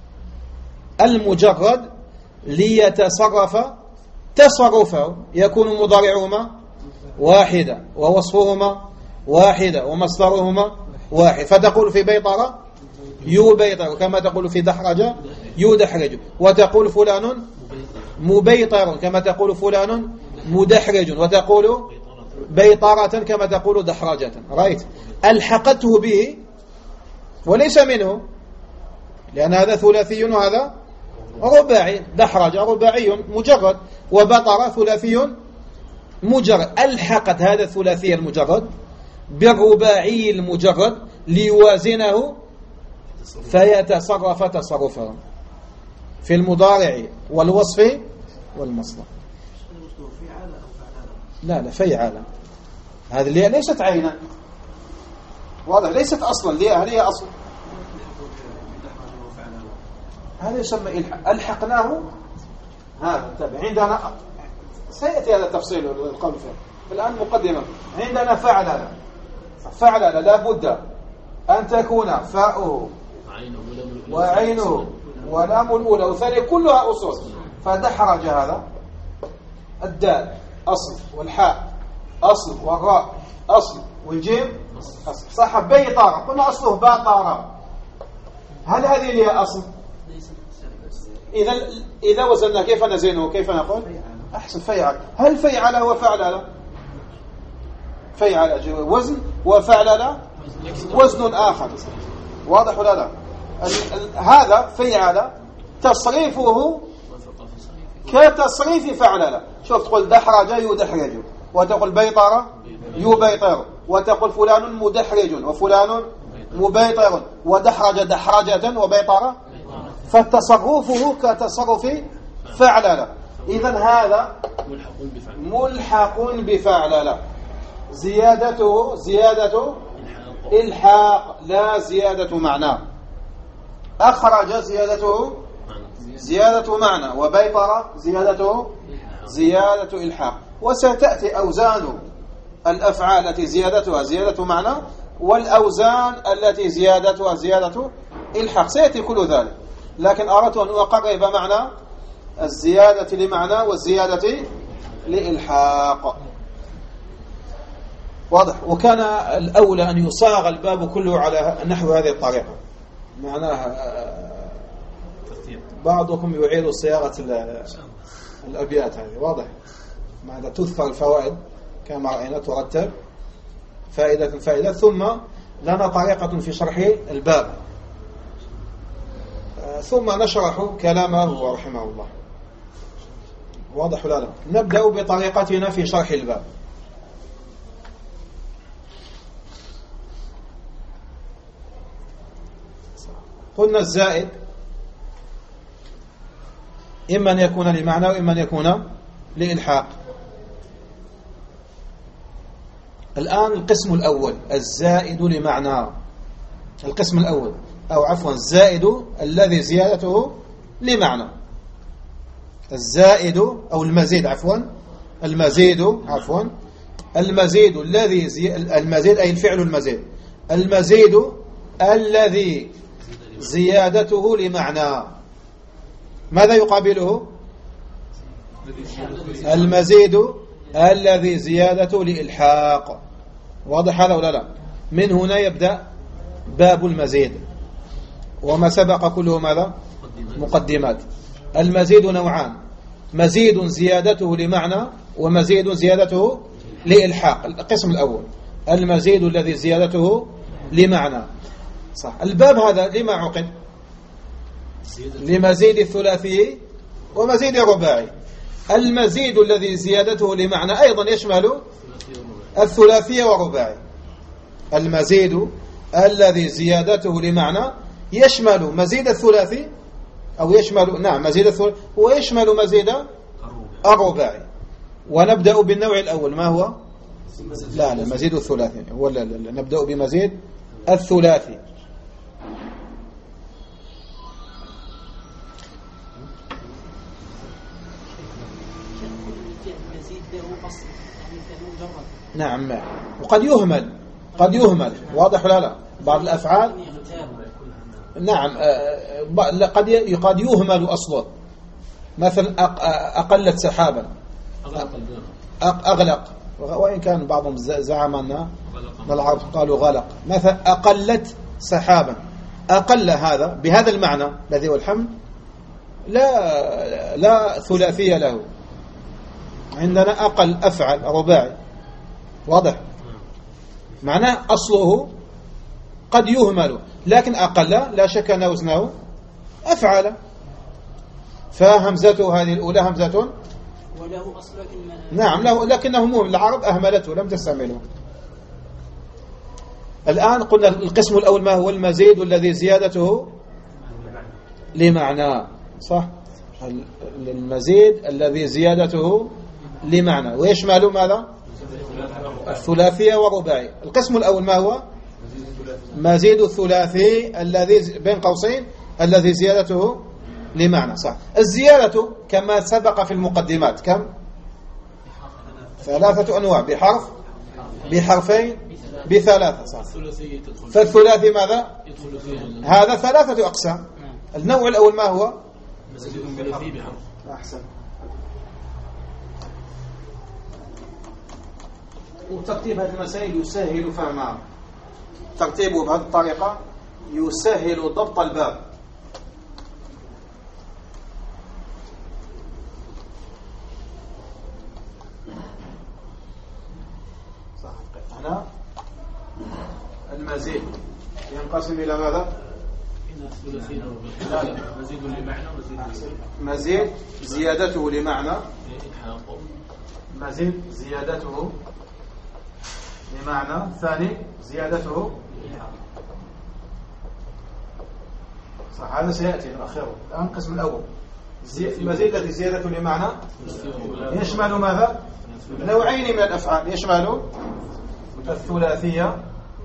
المجرد ليتصرف تصرفه، يكون مضارعهما واحدا ووصفهما واحدا ومصدرهما واحد. فتقول في بيطر يبيطر، كما تقول في دحرج يدحرج، وتقول فلان مبيطر كما تقول فلان مدحرج، وتقول بيطرة كما تقول دحرجة. رأيت؟ ألحقته به وليس منه، لأن هذا ثلاثي وهذا رباعي. دحرج رباعي مجرد، وبطر ثلاثي مجرد. ألحقت هذا الثلاثي المجرد بالرباعي المجرد ليوازنه فيتصرف تصرفه في المضارع والوصف والمصدر. لا فيعل، هذه الياء ليست عينا، واضح؟ ليست أصلا الياء، هل هي أصل؟ هذا يسمى ألحقناه. هذا تابع عندنا، سيأتي هذا التفصيل القول فيه الآن مقدمة. عندنا فعل، فعل لا بد أن تكون فاؤه وعينه ولام الأولى والثانية كلها أصول. فدحرج هذا الدال أصل، والحاء أصل، والراء أصل، والجيم أصل. صح؟ بيطار قلنا أصله باطارة، هل هذه هي أصل؟ إذا وزننا كيف نزينه؟ كيف نقول؟ أحسن، فيعل. هل فيعل وفعل؟ فيعل وزن، وفعل وزن آخر. واضح ولا لا؟ هذا فيعل تصريفه كتصريف فعل. شوف، تقول دحرج يدحرج، وتقول بيطر يبيطر، وتقول فلان مدحرج وفلان مبيطر، ودحرج دحرجة وبيطر، فتصرفه كتصرف فعل. إذن هذا ملحق بفعل، زيادته زيادة إلحاق لا زيادة معنى. أخرج زيادته زيادة معنى، وبيطر زيادته زيادة إلحاق. وستأتي أوزان الأفعال التي زيادتها زيادة معنى، والأوزان التي زيادتها زيادة إلحاق، سيأتي كل ذلك. لكن أردت أن أقرب معنى الزيادة لمعنى والزيادة لإلحاق. واضح. وكان الأولى أن يصاغ الباب كله على نحو هذه الطريقة، معناها بعضكم يعيد صياغة الأبيات هذه. واضح. معناها تذكر الفوائد كما رأينا، ترتب فائدة ثم لنا طريقة في شرح الباب، ثم نشرح كلامه رحمه الله. واضح ولا لا؟ نبدأ بطريقتنا في شرح الباب. قلنا الزائد إما أن يكون لمعنى وإما أن يكون لإلحاق. الآن القسم الأول الزائد لمعنى، القسم الأول أو عفوا الزائد الذي زيادته لمعنى، الزائد أو المزيد عفوا المزيد الذي المزيد أي الفعل المزيد، المزيد الذي زيادته لمعنى. ماذا يقابله؟ المزيد الذي زيادته لإلحاق. واضح هذا ولا لا؟ من هنا يبدأ باب المزيد، وما سبق كله ماذا؟ مقدمات. المزيد نوعان، مزيد زيادته لمعنى ومزيد زيادته لإلحاق. القسم الأول المزيد الذي زيادته لمعنى. صح. الباب هذا لما عقد؟ لمزيد الثلاثي ومزيد الرباعي. المزيد الذي زيادته لمعنى أيضا يشمل الثلاثي والرباعي. المزيد الذي زيادته لمعنى يشمل مزيد الثلاثي أو يشمل مزيد الثلاثي ويشمل مزيد الرباعي. ونبدأ بالنوع الأول ما هو؟ لا مزيد الثلاثي ولا نبدأ بمزيد الثلاثي. نعم. وقد يهمل واضح ولا لا؟ بعض الأفعال نعم قد يهمل أصلا. مثلا أقلت سحابا، أغلق، وإن كان بعضهم زعم أن العرب قالوا غلق. مثلا أقلت سحابا، أقل هذا بهذا المعنى الذي هو الحمل لا ثلاثية له. عندنا أقل أفعل رباعي. واضح. معناه أصله قد يهمل، لكن أقل لا شك أن وزنه أفعل. فهمزته هذه الأولى همزة وله أصل نعم له، لكنه مهم. العرب أهملته لم تستعمله. الآن قلنا القسم الأول ما هو؟ المزيد الذي زيادته لمعنى. صح. المزيد الذي زيادته لمعنى ويشمل ماذا؟ الثلاثية والرباعي. القسم الأول ما هو؟ مزيد الثلاثي الذي بين قوسين الذي زيادته لمعنى. صح. الزيادة كما سبق في المقدمات كم؟ 3 أنواع، بحرف، بحرفين، ب3. صح. فالثلاثي ماذا؟ هذا 3 أقسام. النوع الأول ما هو؟ أحسن. وترتيب هذه المسائل يسهل فهمها. ترتيبه بهذه الطريقة يسهل ضبط الباب. هنا المزيد ينقسم إلى ماذا؟ مزيد لمعنى مزيد زيادته لمعنى، مزيد زيادته لمعنى، ثاني زيادته صح. هذا سيأتي نؤخره. الآن القسم الأول المزيد الذي زيادته لمعنى يشمل ماذا؟ نوعين من الأفعال، يشمل الثلاثية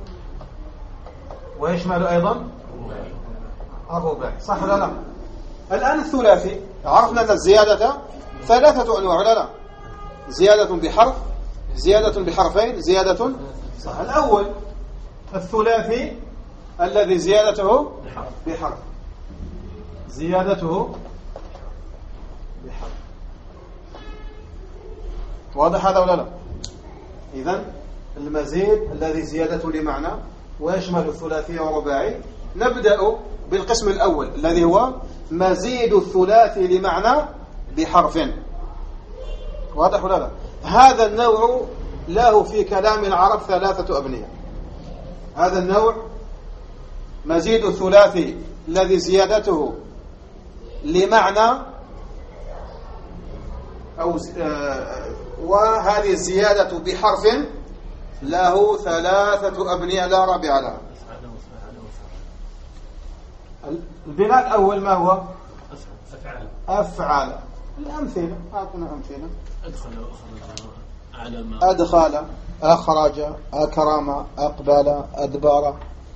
ويشمل أيضا الرباعي. صح ولا لا؟ الآن الثلاثي عرفنا أن الزيادة 3 أنواع ولا لا؟ زيادة بحرف، زيادة بحرفين، زيادة. صح. الأول الثلاثي الذي زيادته بحرف، زيادته بحرف. واضح هذا ولا لا؟ إذن المزيد الذي زيادته لمعنى ويشمل الثلاثي والرباعي. نبدأ بالقسم الأول الذي هو مزيد الثلاثي لمعنى بحرف. واضح ولا لا؟ هذا النوع له في كلام العرب 3 أبنية. هذا النوع مزيد الثلاثي الذي زيادته لمعنى وهذه الزيادة بحرف له 3 أبنية لا رابع لها. البناء الأول ما هو؟ أفعل. الأمثلة أعطنا أمثلة. أدخل، أخرج، أكرم، أقبل، أدبر،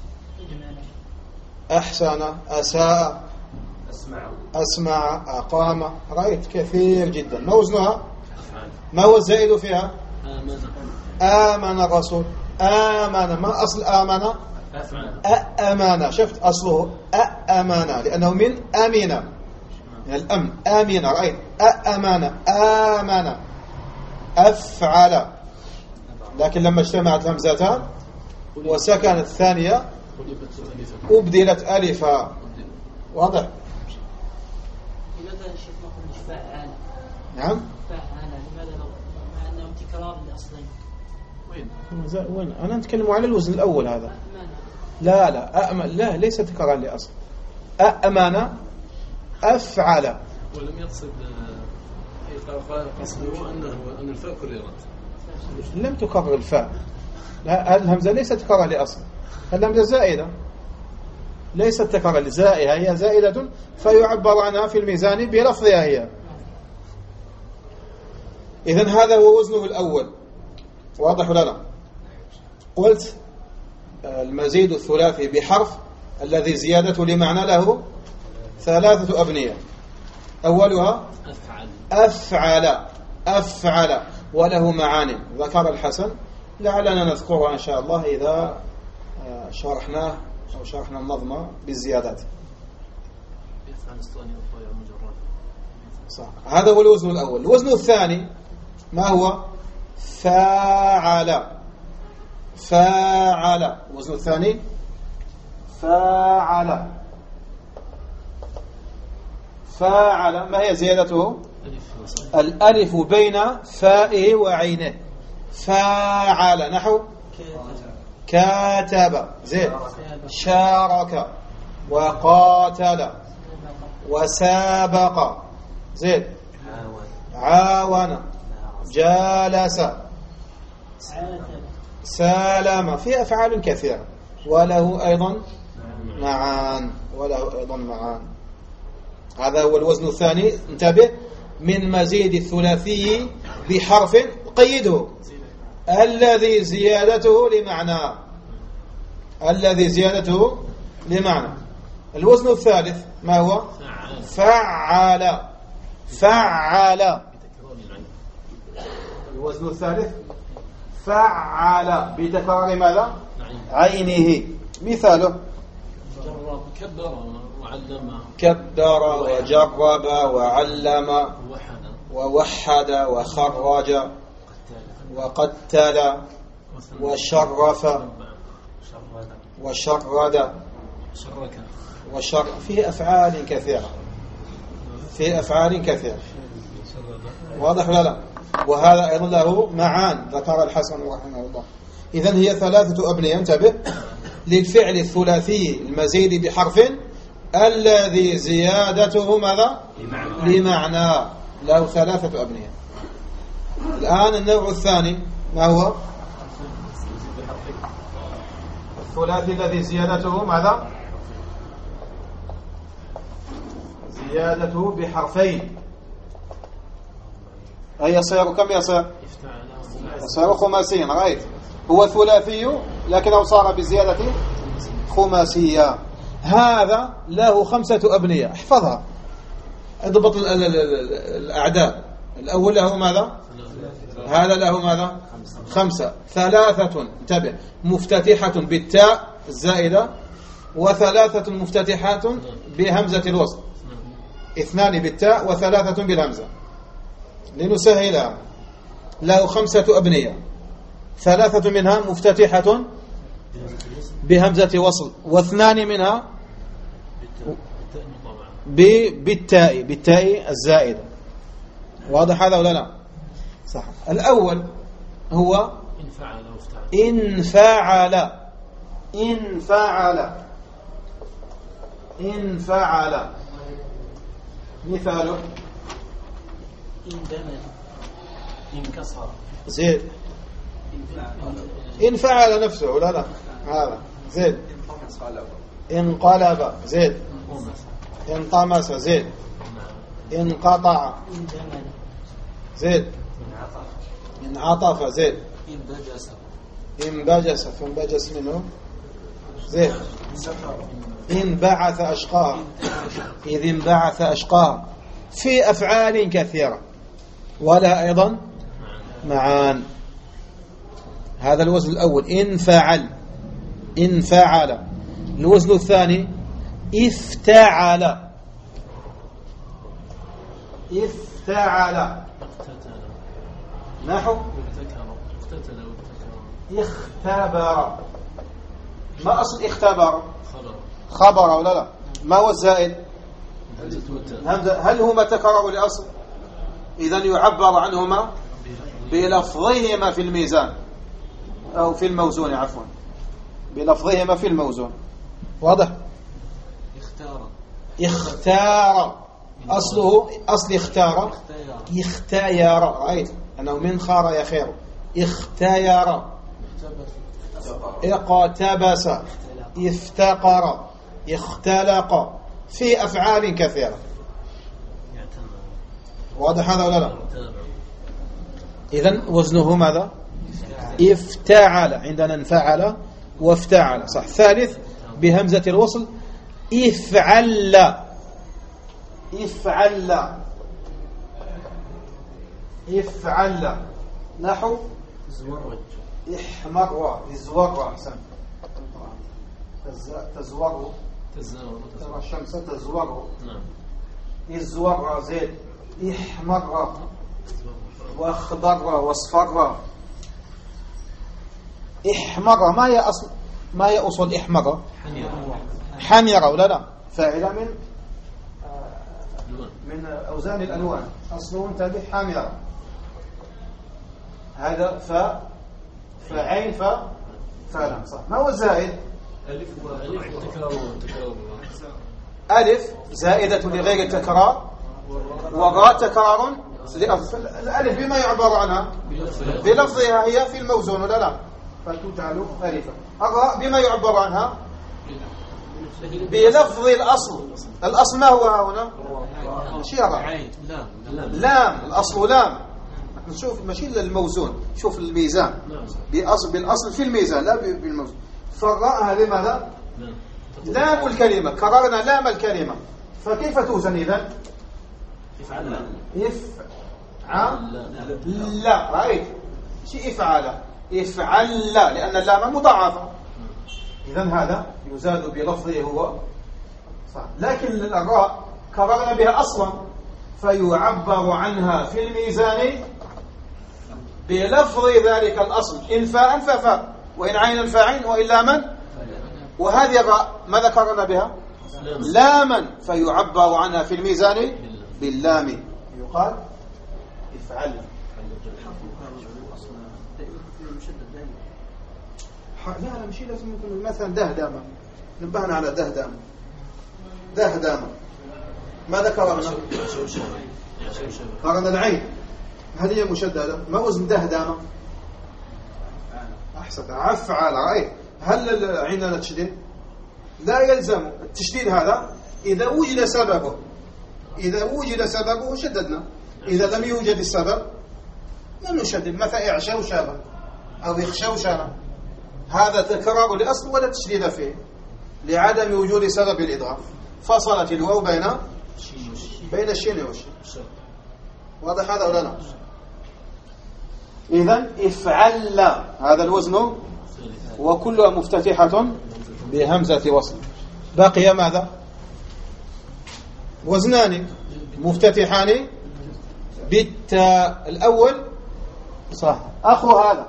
أحسن، أساء، أسمع، أقام. رأيت كثير جدا. ما وزنها؟ ما هو الزائد فيها؟ آمن الرسول. آمن. ما أصل آمن؟ أأمن. شفت أصله أأمن لأنه من أمن، يعني الأمن. آمن. رأيت أأمن، آمن. أفعل. لكن لما اجتمعت الهمزتان وسكنت الثانية أبدلت ألفا. واضح؟ لماذا الشيخ ما قلناش فعال؟ نعم فعال. لماذا مع أنه تكرار لأصلين؟ وين؟ أنا أتكلم على الوزن الأول هذا. لا أأمن. لا، ليس تكرار لأصل. أأمن، أفعل. ولم يقصد قصده أن الفاء كررت. لم تكرر الفاء. لا، الهمزة ليست تكرار لأصل. الهمزة زائدة ليست تكرار لزائها، هي زائدة فيعبر عنها في الميزان بلفظها هي. إذن هذا هو وزنه الأول. واضح ولا لا؟ قلت المزيد الثلاثي بحرف الذي زيادته لمعنى له 3 أبنية. أولها أفعل. أفعل وله معاني ذكر الحسن، لعلنا نذكرها إن شاء الله إذا شرحناه أو شرحنا النظم بالزيادات. صح. هذا هو الوزن الأول. الوزن الثاني ما هو؟ فاعل. فاعل. الوزن الثاني فاعل. فاعل. ما هي زيادته؟ الألف بين فائه وعينه. فاعل. نحو كاتب، زين، شارك، وقاتل، وسابق، زين، عاون، جالس، سالم. في أفعال كثيرة وله أيضا معان. هذا هو الوزن الثاني. انتبه، من مزيد الثلاثي بحرف قيده الذي زيادته لمعنى. الذي زيادته لمعنى. الوزن الثالث ما هو؟ فعل. فعل. الوزن الثالث فعل بتكرار ماذا؟ عينه. مثاله كبر وعلم. كبر وجرب وعلم ووحد وخرج وقتل وشرف وشرد في أفعال كثيرة. في أفعال كثيرة. واضح ولا لا؟ وهذا أيضا له معان ذكر الحسن رحمه الله. إذن هي 3 أبنية. انتبه، للفعل الثلاثي المزيد بحرف الذي زيادته ماذا؟ لمعنى، له 3 أبنية. الآن النوع الثاني ما هو؟ الثلاثي الذي زيادته ماذا؟ زيادته بحرفين. أي يصير كم يصير؟ يصير خماسيا. رأيت؟ هو ثلاثي لكنه صار بزيادة خماسية. هذا له 5 أبنية. احفظها، اضبط الأعداد. الأول له ماذا؟ هذا له ماذا؟ 5. 3 انتبه مفتتحة بالتاء الزائدة، و3 مفتتحات بهمزة الوصل. 2 بالتاء و3 بالهمزة لنسهلها. له 5 أبنية، 3 منها مفتتحة بهمزة وصل، و2 منها بالتاء الزائدة. واضح هذا ولا لا؟ صح. الأول هو إن فعل. إن فعل. إن فعل مثاله إن دمن، إن كسر، زيد. إن فعل نفسه ولا لا؟ هذا زيد. انقلب زيد. انطمس زيد. انقطع زيد. انعطف زيد. انبجس فانبجس منه زيد. انبعث أشقاها إذ انبعث أشقاها. في أفعال كثيرة ولا أيضا معان. هذا الوزن الأول إن فعل. إن فعل. الوزن الثاني افتعل. افتعل نحو اختبر. ما أصل اختبر؟ خبر ولا لا؟ ما هو الزائد؟ هل هما تكرروا لأصل؟ إذن يعبر عنهما بلفظهما في الميزان أو في الموزون، عفوا بلفظهما في الموزون. واضح؟ اختار أصله أصل اختار اختيار. رأيت أنه من خار يخير. اختيار. اقتبس. افتقر. اختلق. في أفعال كثيرة. واضح هذا ولا لا؟ إذن وزنه ماذا؟ افتعل. عندنا انفعل وافتعل. صح. ثالث بهمزة الوصل افعل. افعل. افعل نحو احمر. ازور. تزور. ترى الشمس تزور. ازور زيد. احمر واخضر واصفر. احمر ما هي اصل احمر؟ حمر ولا لا؟ فاعله من اوزان الالوان. اصله انتبه حمر. هذا فعين فعلا. صح. ما هو الزائد؟ ألف زائدة لغير التكرار، وراء تكرار الألف بما يعبر عنها بلفظها هي في الموزون ولا لا؟ فتجعل ألفا. الراء بما يعبر عنها بلفظ الأصل. الأصل ما هو هنا؟ شيرا لام. الأصل لام. نشوف ماشي الموزون، شوف الميزان بالأصل في الميزان لا بالموزون. فالراء هذه ماذا؟ لام الكلمة. كررنا لام الكلمة. فكيف توزن إذن؟ لا. رأيت شيء افعل. افعل لأن اللام مضاعفة. إذن هذا يزاد بلفظه هو صح. لكن الراء كررنا بها أصلا فيعبر عنها في الميزان بلفظ ذلك الأصل. إن فاء ففاء، وإن عينا فعين، وإلا من. وهذه الراء ما ذكرنا بها؟ لاما، فيعبر عنها في الميزان باللام. يقال افعل. لا مش لازم يكون مثلا دهدامة. نبهنا على دهدامة. ما ذكرنا؟ قرن العين. هل هي مشددة؟ ما وزن دهدامة؟ أحسن. أفعل. رأيت. هل عندنا تشديد؟ لا يلزم التشديد هذا إذا وجد سببه. إذا وجد سببه شددنا. إذا لم يوجد السبب لم نشدد. مثلا إعشوشانة أو إخشوشانة، هذا تكرار لأصل ولا تشديد فيه لعدم وجود سبب الإضغام. فصلت الواو بين الشين والشين. واضح هذا ولا لا؟ إذن افعل. هذا الوزن وكلها مفتتحة بهمزة وصل. بقي ماذا؟ وزنان مفتتحان بالتاء. الأول صح أخو هذا،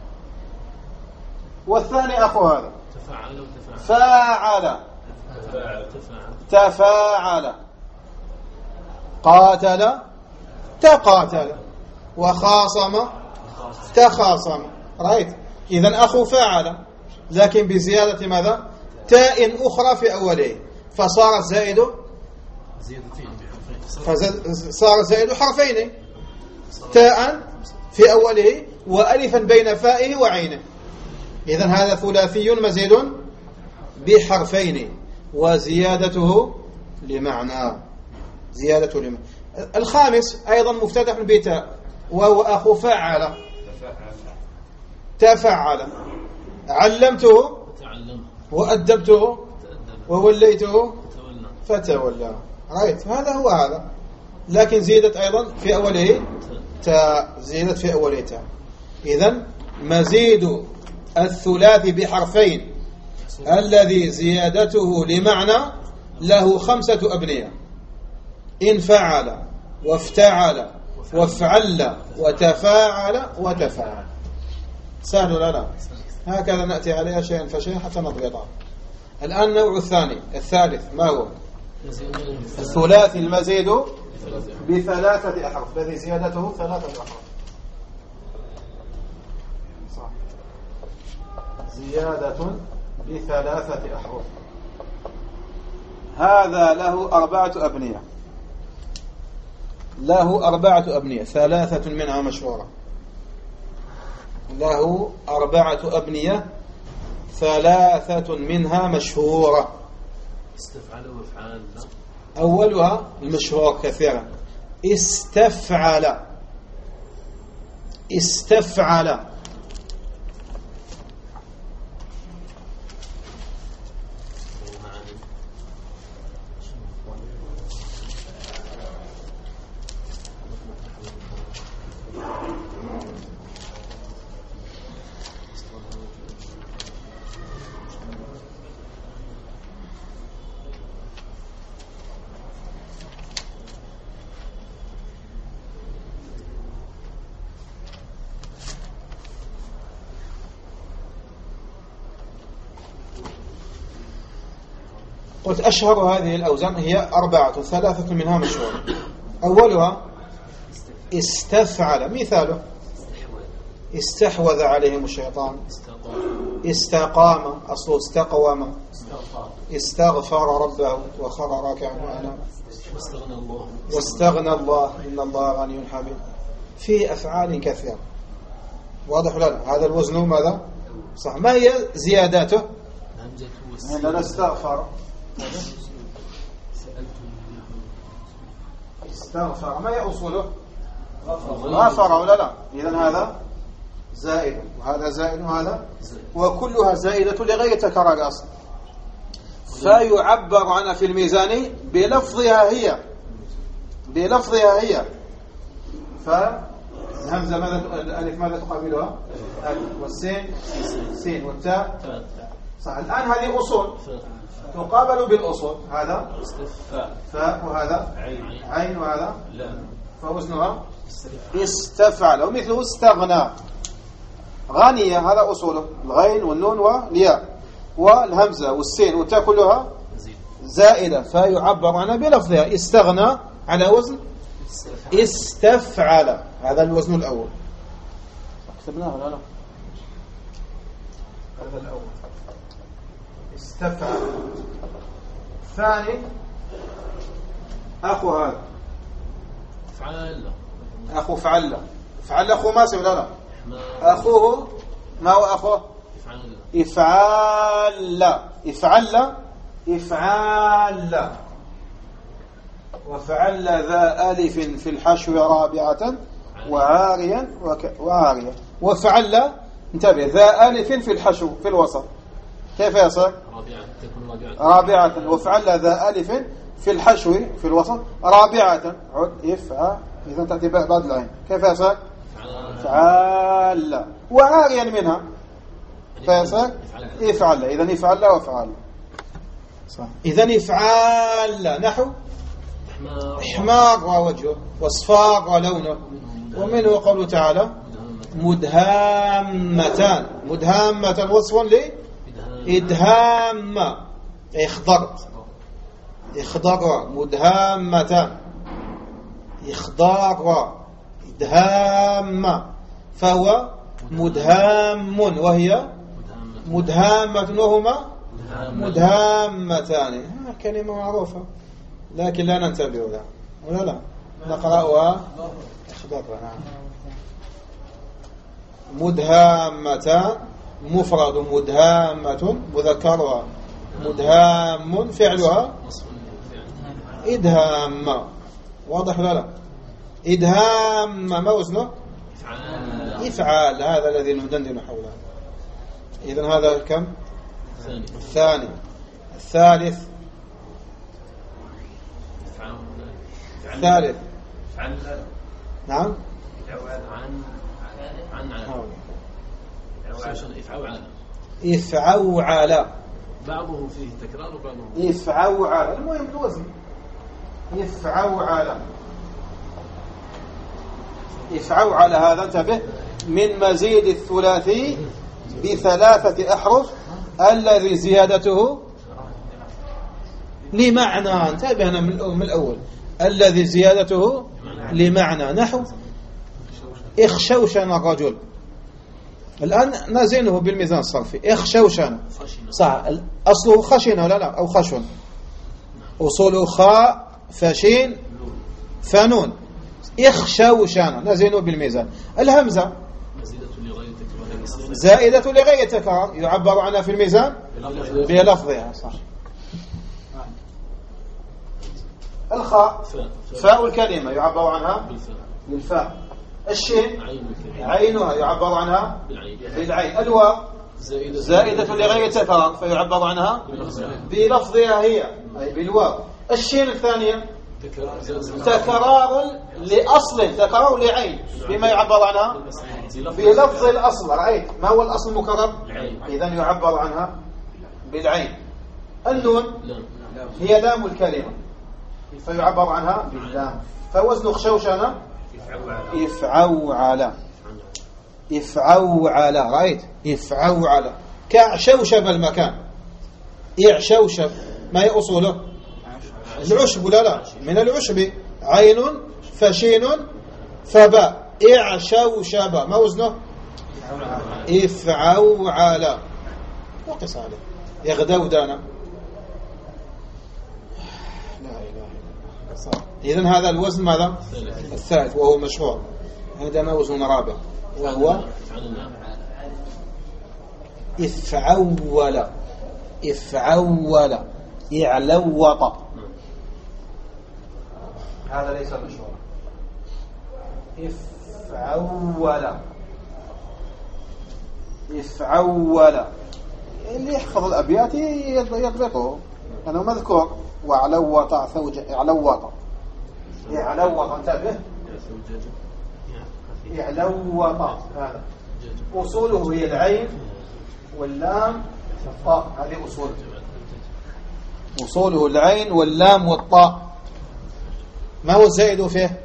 والثاني أخو هذا. تفاعل وتفاعل. فاعل. تفاعل. قاتل. تقاتل. وخاصم. تخاصم. رأيت؟ إذن أخو فاعل، لكن بزيادة ماذا؟ تاء أخرى في أوله، فصار الزائد صار الزائد حرفين، تاء في أوله وألفا بين فائه وعينه. إذن هذا ثلاثي مزيد بحرفين، وزيادته لمعنى. زيادته لمعنى. الخامس أيضا مفتتح بتاء، وهو أخو فعل. تفعل. علمته وأدبته ووليته فتولى. رأيت؟ هذا هو هذا، لكن زيدت أيضا في أوله تاء. زيدت في أوله تاء. إذن مزيد الثلاثي بحرفين الذي زيادته لمعنى له 5 أبنية: إن فعل وافتعل وافعل وتفاعل وتفاعل. سهل ولا لا؟ هكذا نأتي عليها شيئا فشيئا حتى نضبطها. الآن النوع الثاني الثالث ما هو؟ الثلاثي المزيد ب3 أحرف، الذي زيادته 3 أحرف. صح. زيادة ب3 أحرف. هذا له 4 أبنية. له 4 أبنية، 3 منها مشهورة. له 4 أبنية، 3 منها مشهورة. استفعل وافعال. أولها المشهور كثيرا استفعل. استفعل. قلت أشهر هذه الأوزان هي 4، 3 منها مشهورة. أولها استفعل. مثاله استحوذ عليهم الشيطان. استقام، أصله استقوام. استغفر ربه وخر راكعا وأناب. واستغنى الله إن الله غني حميد. في أفعال كثيرة. واضح لنا هذا الوزن ماذا؟ صح. ما هي زياداته؟ إننا استغفر. استغفر. ما هي أصوله؟ غفر ولا لا؟ إذن هذا زائد وهذا زائد وهذا، وكلها زائدة لغير تكرار الأصل، فيعبر عنها في الميزان بلفظها هي. بلفظها هي. فالهمزة ماذا؟ الألف ماذا تقابلها؟ ألف. والسين سين، والتاء صح. الآن هذه أصول تقابل بالأصول. هذا فاء وهذا عين وهذا فوزنها استفعل. ومثله استغنى. غنية هذا أصوله الغين والنون والياء، والهمزة والسين والتاء كلها زائدة، فيعبر عنها بلفظها. استغنى على وزن استفعل. هذا الوزن الأول. كتبناه ولا لا؟ هذا الأول استفعل. الثاني أخو هذا فعل. أخو فعل. فعل أخو ماسي ولا لا؟ أخوه ما هو أخوه؟ إفعال. إفعل. إفعال. وفعل ذا ألف في الحشو رابعة وعاريا وعاريا. وفعل انتبه ذا ألف في الحشو في الوسط كيف يصير؟ رابعة. وفعل ذا ألف في الحشو في الوسط رابعة. عد إفعل. إذا تأتي بعد العين كيف يصير؟ فعل. وعاريا منها فيصير إفعل. إذا إفعل وفعل صح. إذا إفعل نحو إحمار ووجهه، واصفار ولونه. ومنه قوله تعالى مدهامتان. مدهامة وصف لإدهام، إخضر. مدهامتان إخضار إدهام، فهو مدهام وهي مدهامة وهما مدهامتان. كلمة معروفة لكن لا ننتبه لها ولا لا نقرأها إخضر. مدهامتان مفرد مدهامة، مذكرها مدهام، فعلها إدهام. واضح ولا لا؟ إدهام ما وزنه إفعال. هذا الذي ندندن حوله. إذن هذا كم؟ الثاني. الثالث نعم إفعوعل. بعضه فيه تكرار وبعضه إفعوعل. المهم الوزن إفعوعل. إفعوعل هذا انتبه من مزيد الثلاثي بثلاثة أحرف الذي زيادته لمعنى. انتبهنا من الأول الذي زيادته لمعنى. نحو اخشوشن الرجل. الآن نزينه بالميزان الصرفي. اخشوشن صح، أصله خشن ولا لا؟ أو خشن. أصوله خاء فشين فنون. اخشوشن نزينه بالميزان. الهمزة زائدة لغاية تكرار يعبر عنها في الميزان بلفظها صح. الخاء فاء الكلمة يعبر عنها بالفاء. الشين عينها يعبر عنها بالعين. الواو زائدة لغاية تكرار فيعبر عنها بلفظها هي أي بالواو. الشين الثانية تكرار لأصل، تكرار لعين بما يعبر عنها بلفظ الأصل. رأيت ما هو الأصل المكرر؟ إذن يعبر عنها بالعين. النون هي لام الكلمة فيعبر عنها باللام. فوزن خشوشنا إفعوعل. إفعوعل. رأيت إفعوعل كعشوشب المكان. إعشوشب ما هي أصوله؟ العشب لا من العشب. عين فشين فباء. إعشوشب ما وزنه؟ إفعوعل. وقص عليه يغدودان. إذن هذا الوزن ماذا؟ الثالث وهو مشهور. عندنا وزن رابع وهو إفعول. إفعول إعلوط. هذا ليس مشهورا. إفعول. إفعول اللي يحفظ الأبيات يضبطه لأنه مذكور. وعلوط ثوج إعلوط. إعلوط انتبه. إعلوط هذا أصوله هي العين واللام والطاء. هذه أصوله. أصوله العين واللام والطاء. ما هو الزائد فيه؟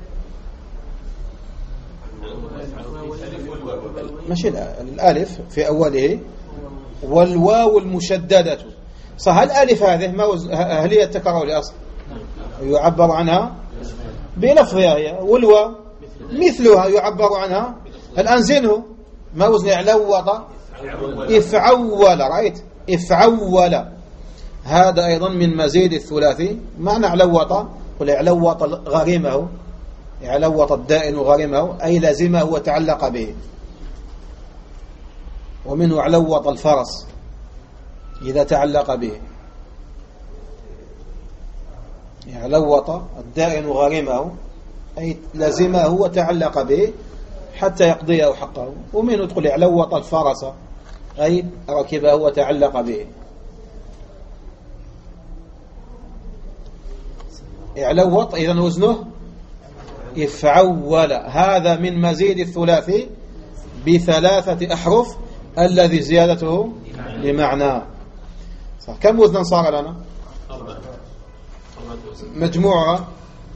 ماشي الألف في أوله والواو المشددة صح. الألف هذه ما هل هي التكرار لأصل يعبر عنها بلفظها هي. والواو مثلها يعبر عنها. الآن زينه ما وزن إعلوط إفعول. رأيت إفعول. هذا أيضا من مزيد الثلاثي. معنى إعلوط قل إعلوط غريمه. إعلوط الدائن غريمه أي لزمه وتعلق به. ومنه إعلوط الفرس إذا تعلق به. إعلوط الدائن غريمه أي لزمه وتعلق به حتى يقضيه حقه. ومنه تقول إعلوط الفرس أي ركبه وتعلق به. إعلوط إذن وزنه إفعول. هذا من مزيد الثلاثي بثلاثة أحرف الذي زيادته لمعنى صح. كم وزنا صار لنا؟ مجموعة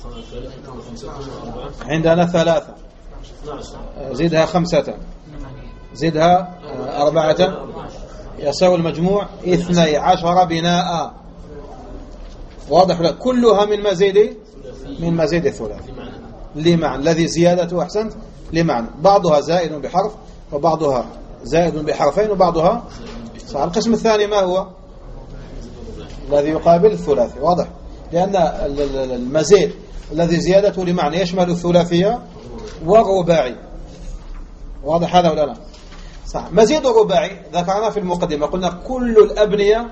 عندنا 3 زدها 5 زدها 4 يساوي المجموع 12 بناء. واضح لك؟ كلها من مزيد الثلاثي لمعنى الذي زيادته أحسنت لمعنى، بعضها زائد بحرف وبعضها زائد بحرفين وبعضها صح. القسم الثاني ما هو؟ الذي يقابل الثلاثي. واضح؟ لأن المزيد الذي زيادته لمعنى يشمل الثلاثية والرباعي. واضح هذا ولا لا؟ صح. مزيد الرباعي ذكرنا في المقدمة، قلنا كل الأبنية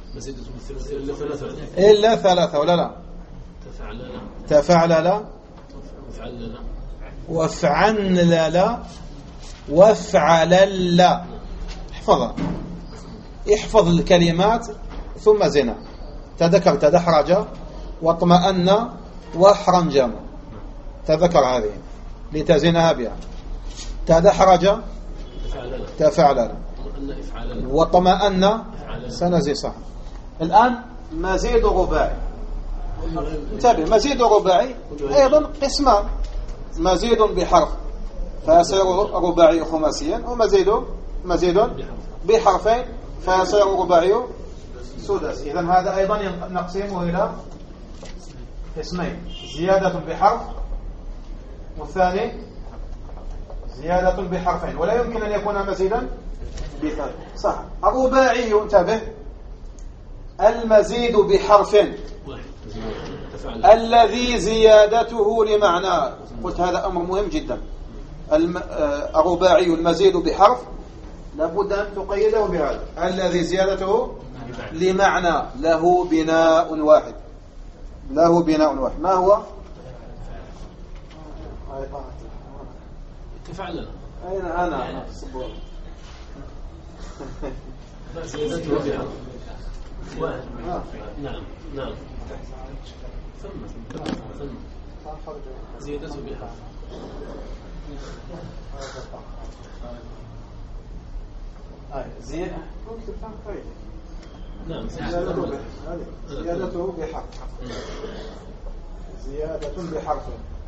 إلا 3 ولا لا؟ تفعلل وافعنلل وافعلل. احفظها، احفظ الكلمات ثم زنا. تذكر تدحرج واطمأن واحرنجم، تذكر هذه لتزنها بها. تدحرج تفعلل واطمأن سنزي صح. الآن مزيد رباعي، انتبه، مزيد رباعي أيضا قسمان، مزيد بحرف فيصير رباعي خماسيا، ومزيد بحرفين فيصير رباعي سداسي. إذن هذا أيضا نقسمه إلى قسمين، زيادة بحرف والثاني زيادة بحرفين، ولا يمكن أن يكون مزيدا بثلاث. صح. الرباعي انتبه، المزيد بحرف الذي زيادته لمعنى. قلت هذا أمر مهم جدا. الرباعي المزيد بحرف لابد أن تقيده بهذا، الذي زيادته لمعنى له بناء واحد. له بناء واحد. ما هو؟ تفعل. أين أنا الصبور؟ زيادته بحرف واحد. نعم نعم. ثم زيادته بحرف. نعم زيادته بحرف. زيادة بحرف.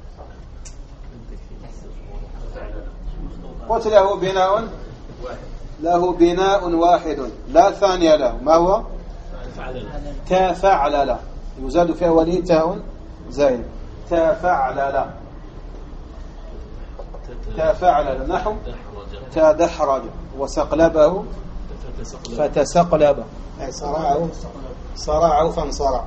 قلت له بناء، له بناء واحد لا ثاني له. ما هو؟ تفعلل، يزاد في أوله تاء زائد. تفعلل تفعلل نحو تدحرج وسقلبه فتسقلب، أي صرعه فانصرع.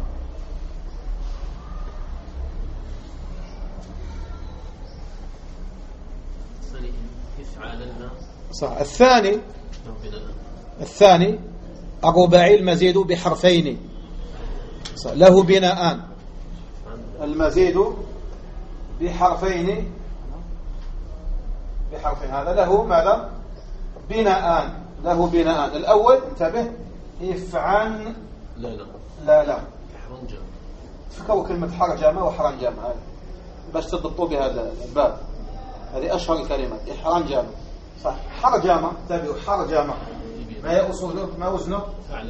صح. الثاني الرباعي المزيد بحرفين، له بناءان. المزيد بحرفين هذا له ماذا؟ بناءان. له بناءان. الأول انتبه، افعن لا فكروا كلمة حرجامة وحرنجامة، هذه باش تضبطوا بهذا الباب. هذه أشهر الكلمات، حرنجامة صح. حرجامة انتبهوا، حرجامة ما هي أصوله؟ ما وزنه؟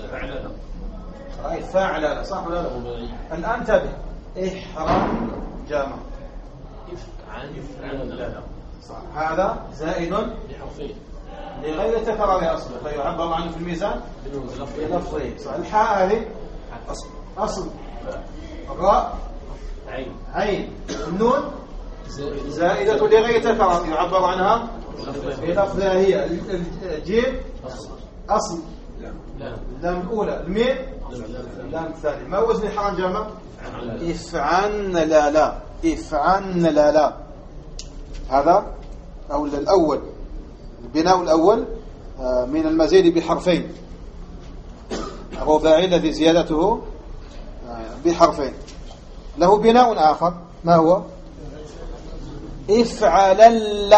فاعل صح ولا لا؟ الآن انتبه، إحرنجامة صح. هذا زائد بحرفين لغير تكرار أصله، فيعبر عنه في الميزان بلفظه صح. الحاء هذه أصل، الراء عين، النون زائدة لغير تكرار يعبر عنها بلفظها هي. الجيم أصل، اللام الأولى، الميم اللام الثانية. ما وزن حرنجامة؟ افعن لا افعن لا. هذا أو الأول، البناء الأول من المزيد بحرفين، الرباعي الذي زيادته بحرفين. له بناء آخر، ما هو؟ افعلل.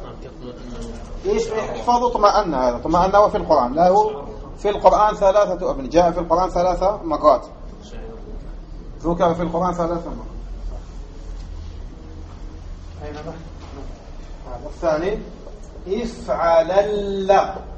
احفظوا اطمأن. هذا اطمأن وفي القرآن له في القرآن 3 أبنية، جاء في القرآن 3 مرات، ذكر في القرآن 3 مرات. أين هذا؟ الثاني افعلل.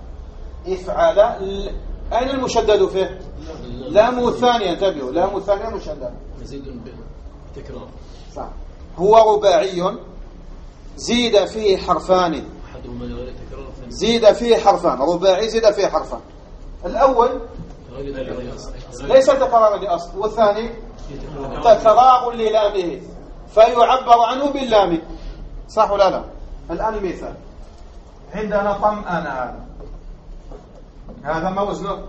أين المشدد فيه؟ لام الثانية، انتبهوا، لام الثانية مشدد. مزيد بتكرار صح. هو رباعي زيد فيه حرفان، زيد فيه حرفان، رباعي زيد فيه حرفان. الأول ليس تكرار لأصل، والثاني تكرار للامه فيعبر عنه باللام. صح ولا لا؟ الآن مثال، عندنا طمأن، هذا ما وزنه؟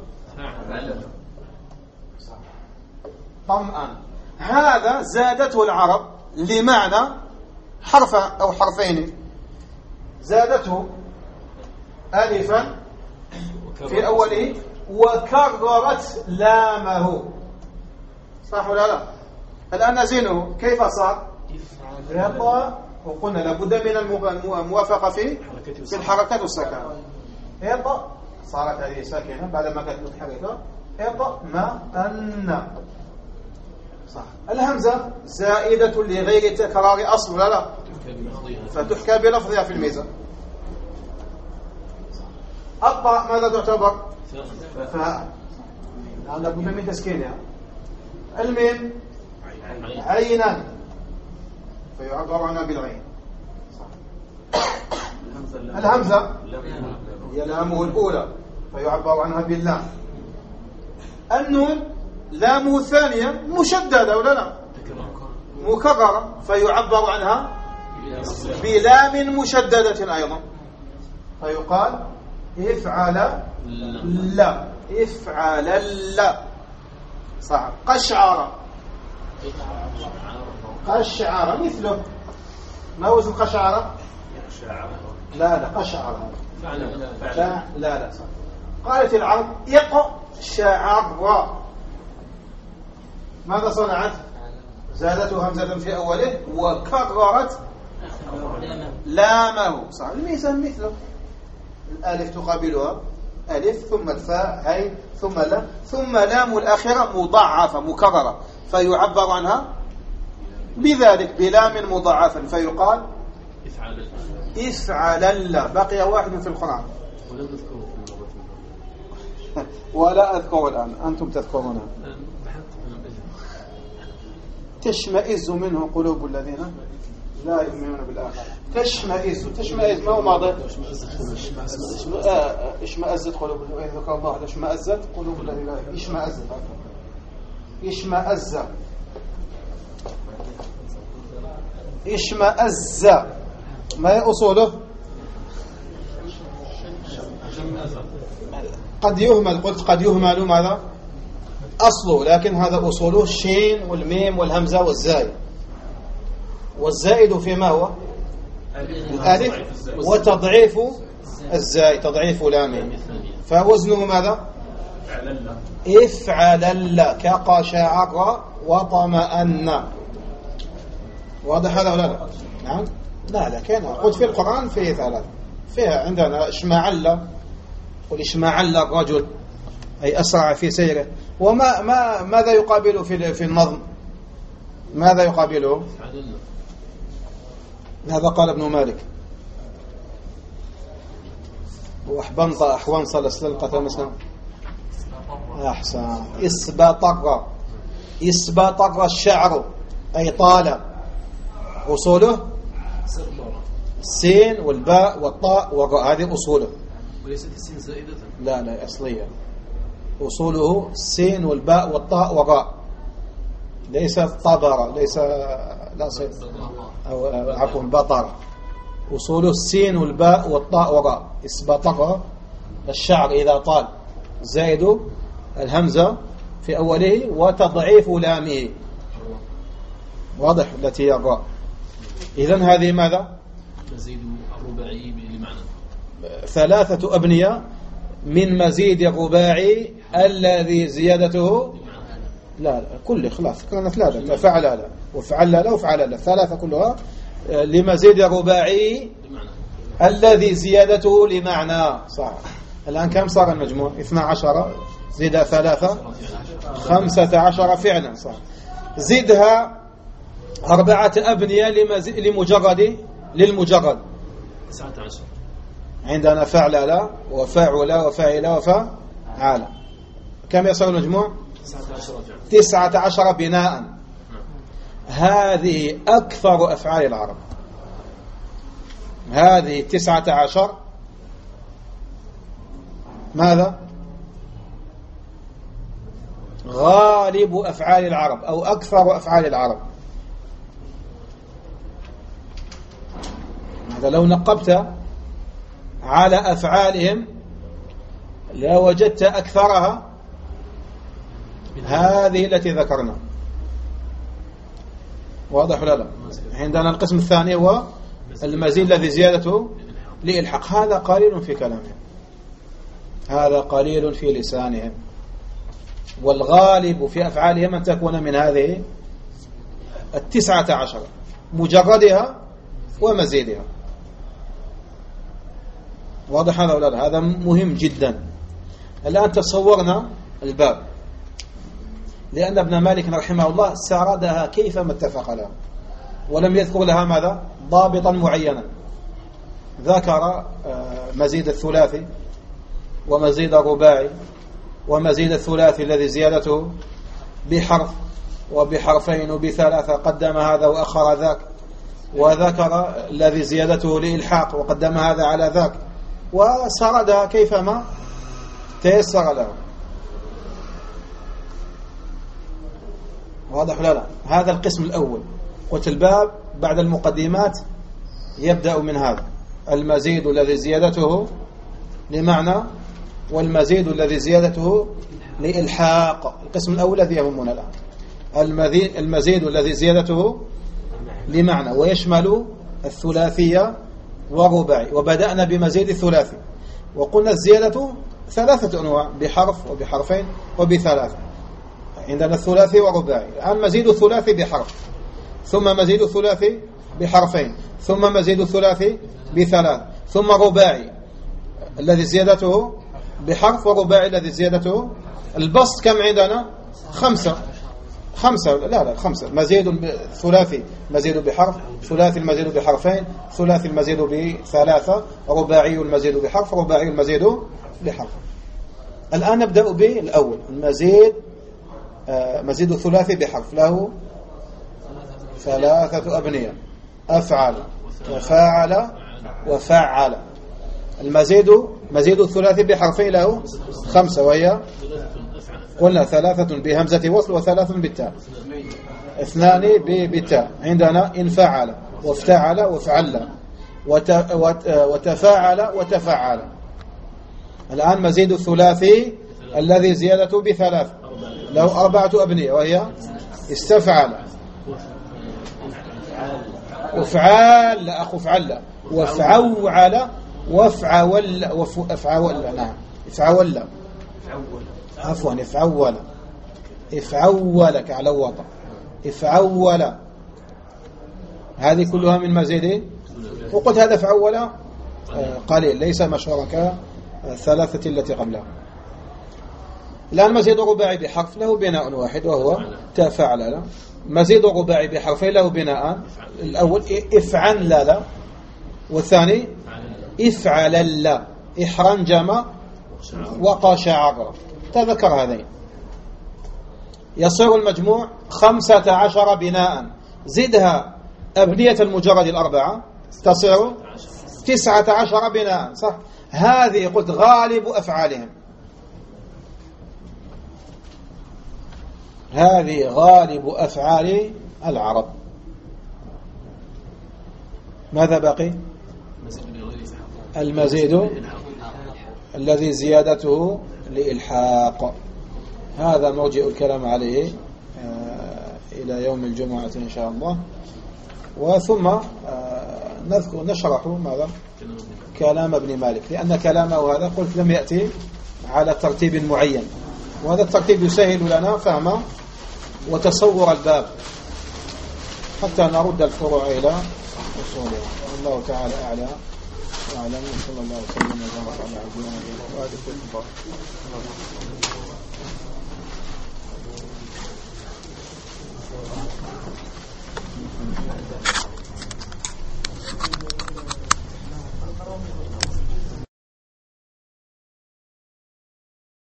طمأن، هذا زادته العرب لمعنى حرف أو حرفين، زادته ألفا في أوله وكررت لامه. صح ولا لا؟ الآن نزينه كيف صار؟ يطأ، وقلنا لابد من الموافقة في الحركات والسكن. يطأ صارت هذه ساكنة بعد ما كانت متحركة. يطأ ما أن. صح. الهمزة زائدة لغير تكرار أصل ولا لا؟ فتحكى بلفظها في الميزان. الطاء ماذا تعتبر؟ فاء، لابد من تسكينها. الميم عينا فيعبر عنها بالعين. الهمزة هي لامه الأولى فيعبر عنها باللام. النون لامه الثانية مشددة ولا لا؟ مكررة فيعبر عنها بلام مشددة أيضا، فيقال افعل لا، افعل لا. صح. قشعر، قشعر مثله، ما وزن قشعر؟ لا قشعر. لا صح. قالت العرب يقشعر، ماذا صنعت؟ زادته همزة في أوله وكررت لامه. صح. الميزان مثله، الألف تقابلها ألف ثم الفاء عين ثم لا ثم لام الآخرة مضاعفة مكررة فيعبر عنها بذلك بلام مضاعفة فيقال افعل لا. بقي واحد في القرآن ولا أذكر الآن، أنتم تذكرونه. تشمئز منه قلوب الذين لا يؤمنون بالآخرة. تشمئز ما هو ماضي؟ اشمأزت قلوب الذين ذكر الله، اشمأزت قلوب الذين لا اشمأزت. اشمأز ما هي أصوله؟ قد يهمل، قلت قد يهمل ماذا؟ أصله، لكن هذا أصوله الشين والميم والهمزة والزاي، والزائد فيما هو الألف وتضعيف الزاي، تضعيف لامه، فوزنه ماذا؟ افعل كقشعر وطمأن. واضح هذا ولا لا؟ نعم. لا كان قلت في القرآن فيه ثلاث، فيها عندنا اشمعل، قل اشمعل الرجل أي أسرع في سيره. ماذا يقابله في النظم؟ ماذا يقابله؟ هذا قال ابن مالك وأحبنط أحوانص لسلقة مسلم. أحسن. إسبطر الشعر أي طال. أصوله السين والباء والطاء والراء، هذه أصوله. وليست السين زائدة؟ لا أصلية. أصوله السين والباء والطاء والراء، ليس طبر، ليس لا صيد أو عفوا بطر. أصوله السين والباء والطاء والراء. إسبطر الشعر إذا طال، زائد الهمزة في أوله وتضعيف لامه، واضح، التي هي الراء. إذن هذه ماذا؟ مزيد الرباعي بمعنى 3 أبنية من مزيد الرباعي الذي زيادته لا كل خلاص كان 3 فعل لا وفعل لا وفعل لا 3 كلها لمزيد الرباعي الذي زيادته لمعنى. صح. الآن كم صار المجموع؟ 12 زيد 3 15 فعلا. صح. زدها 4 أبنية للمجرد 19. عندنا فعل لا وفاعل وفاعل وفعل. كم يصل المجموع؟ 19 بناء. هذه أكثر أفعال العرب. هذه 19 ماذا؟ غالب أفعال العرب أو أكثر أفعال العرب. هذا لو نقبت على أفعالهم لوجدت أكثرها هذه التي ذكرنا. واضح ولا لا؟ عندنا القسم الثاني هو المزيد الذي زيادته لإلحاق. هذا قليل في كلامهم، هذا قليل في لسانهم، والغالب في أفعالهم أن تكون من هذه 19 مجردها ومزيدها. واضح هذا ولا لا؟ هذا مهم جدا. الآن تصورنا الباب، لأن ابن مالك رحمه الله سردها كيفما اتفق له، ولم يذكر لها ماذا؟ ضابطا معينا. ذكر مزيد الثلاثي ومزيد الرباعي ومزيد الثلاثي الذي زيادته بحرف وبحرفين وبثلاثة، قدم هذا وأخر ذاك، وذكر الذي زيادته لإلحاق وقدم هذا على ذاك، وسردها كيفما تيسر له. واضح لا لا؟ هذا القسم الأول. قلت الباب بعد المقدمات يبدأ من هذا المزيد الذي زيادته لمعنى والمزيد الذي زيادته لإلحاق. القسم الأول الذي يهمنا الآن المزيد الذي زيادته لمعنى ويشمل الثلاثية والرباعي. وبدأنا بمزيد الثلاثي وقلنا الزيادة 3 أنواع، بحرف وبحرفين وبثلاثة. عندنا الثلاثي والرباعي. الآن مزيد الثلاثي بحرف، ثم مزيد الثلاثي بحرفين، ثم مزيد الثلاثي بثلاث، ثم رباعي الذي زيادته بحرف، ورباعي الذي زيادته البسط. كم عندنا؟ 5 لا 5. مزيد ثلاثي مزيد بحرف، ثلاثي المزيد بحرفين، ثلاثي المزيد بثلاثة، رباعي المزيد بحرف، رباعي المزيد بحرف. الآن نبدأ بالأول المزيد. مزيد الثلاثي بحرف له 3 أبنية: أفعل وفاعل وفعل. مزيد الثلاثي بحرفين له 5، وهي قلنا 3 بهمزة وصل و3 بالتاء، 2 بالتاء. عندنا إن فعل وافتعل وفعل وتفاعل وتفعل. الآن مزيد الثلاثي الذي زيادته ب3 له 4 أبنية، وهي استفعل وفعل أخفعل وفعول وفعول وفعول. نعم افعول، عفوا افعول كعلى افعول. هذه كلها من مزيد. وقلت هذا فعول قليل ليس مشهورا كالثلاثة التي قبلها. الآن مزيد الرباعي بحرف له بناء واحد وهو تفعل. مزيد الرباعي بحرفين له بناء: الأول افعل، والثاني افعل احرنجم وقشعر. تذكر هذين. يصير المجموع 15 بناء، زدها أبنية المجرد 4 تصير 19 بناء. صح؟ هذه قلت غالب أفعالهم، هذه غالب أفعال العرب. ماذا بقي؟ المزيد الذي زيادته لإلحاق. هذا موجئ الكلام عليه إلى يوم الجمعة إن شاء الله. وثم نشرح ماذا؟ كلام ابن مالك، لأن كلامه هذا قلت لم يأتي على ترتيب معين، وهذا الترتيب يسهل لنا فهم وتصور الباب حتى نرد الفروع إلى أصولها. الله تعالى أعلى وأعلم. صلى الله عليه وسلم وبارك على عبده ورسوله.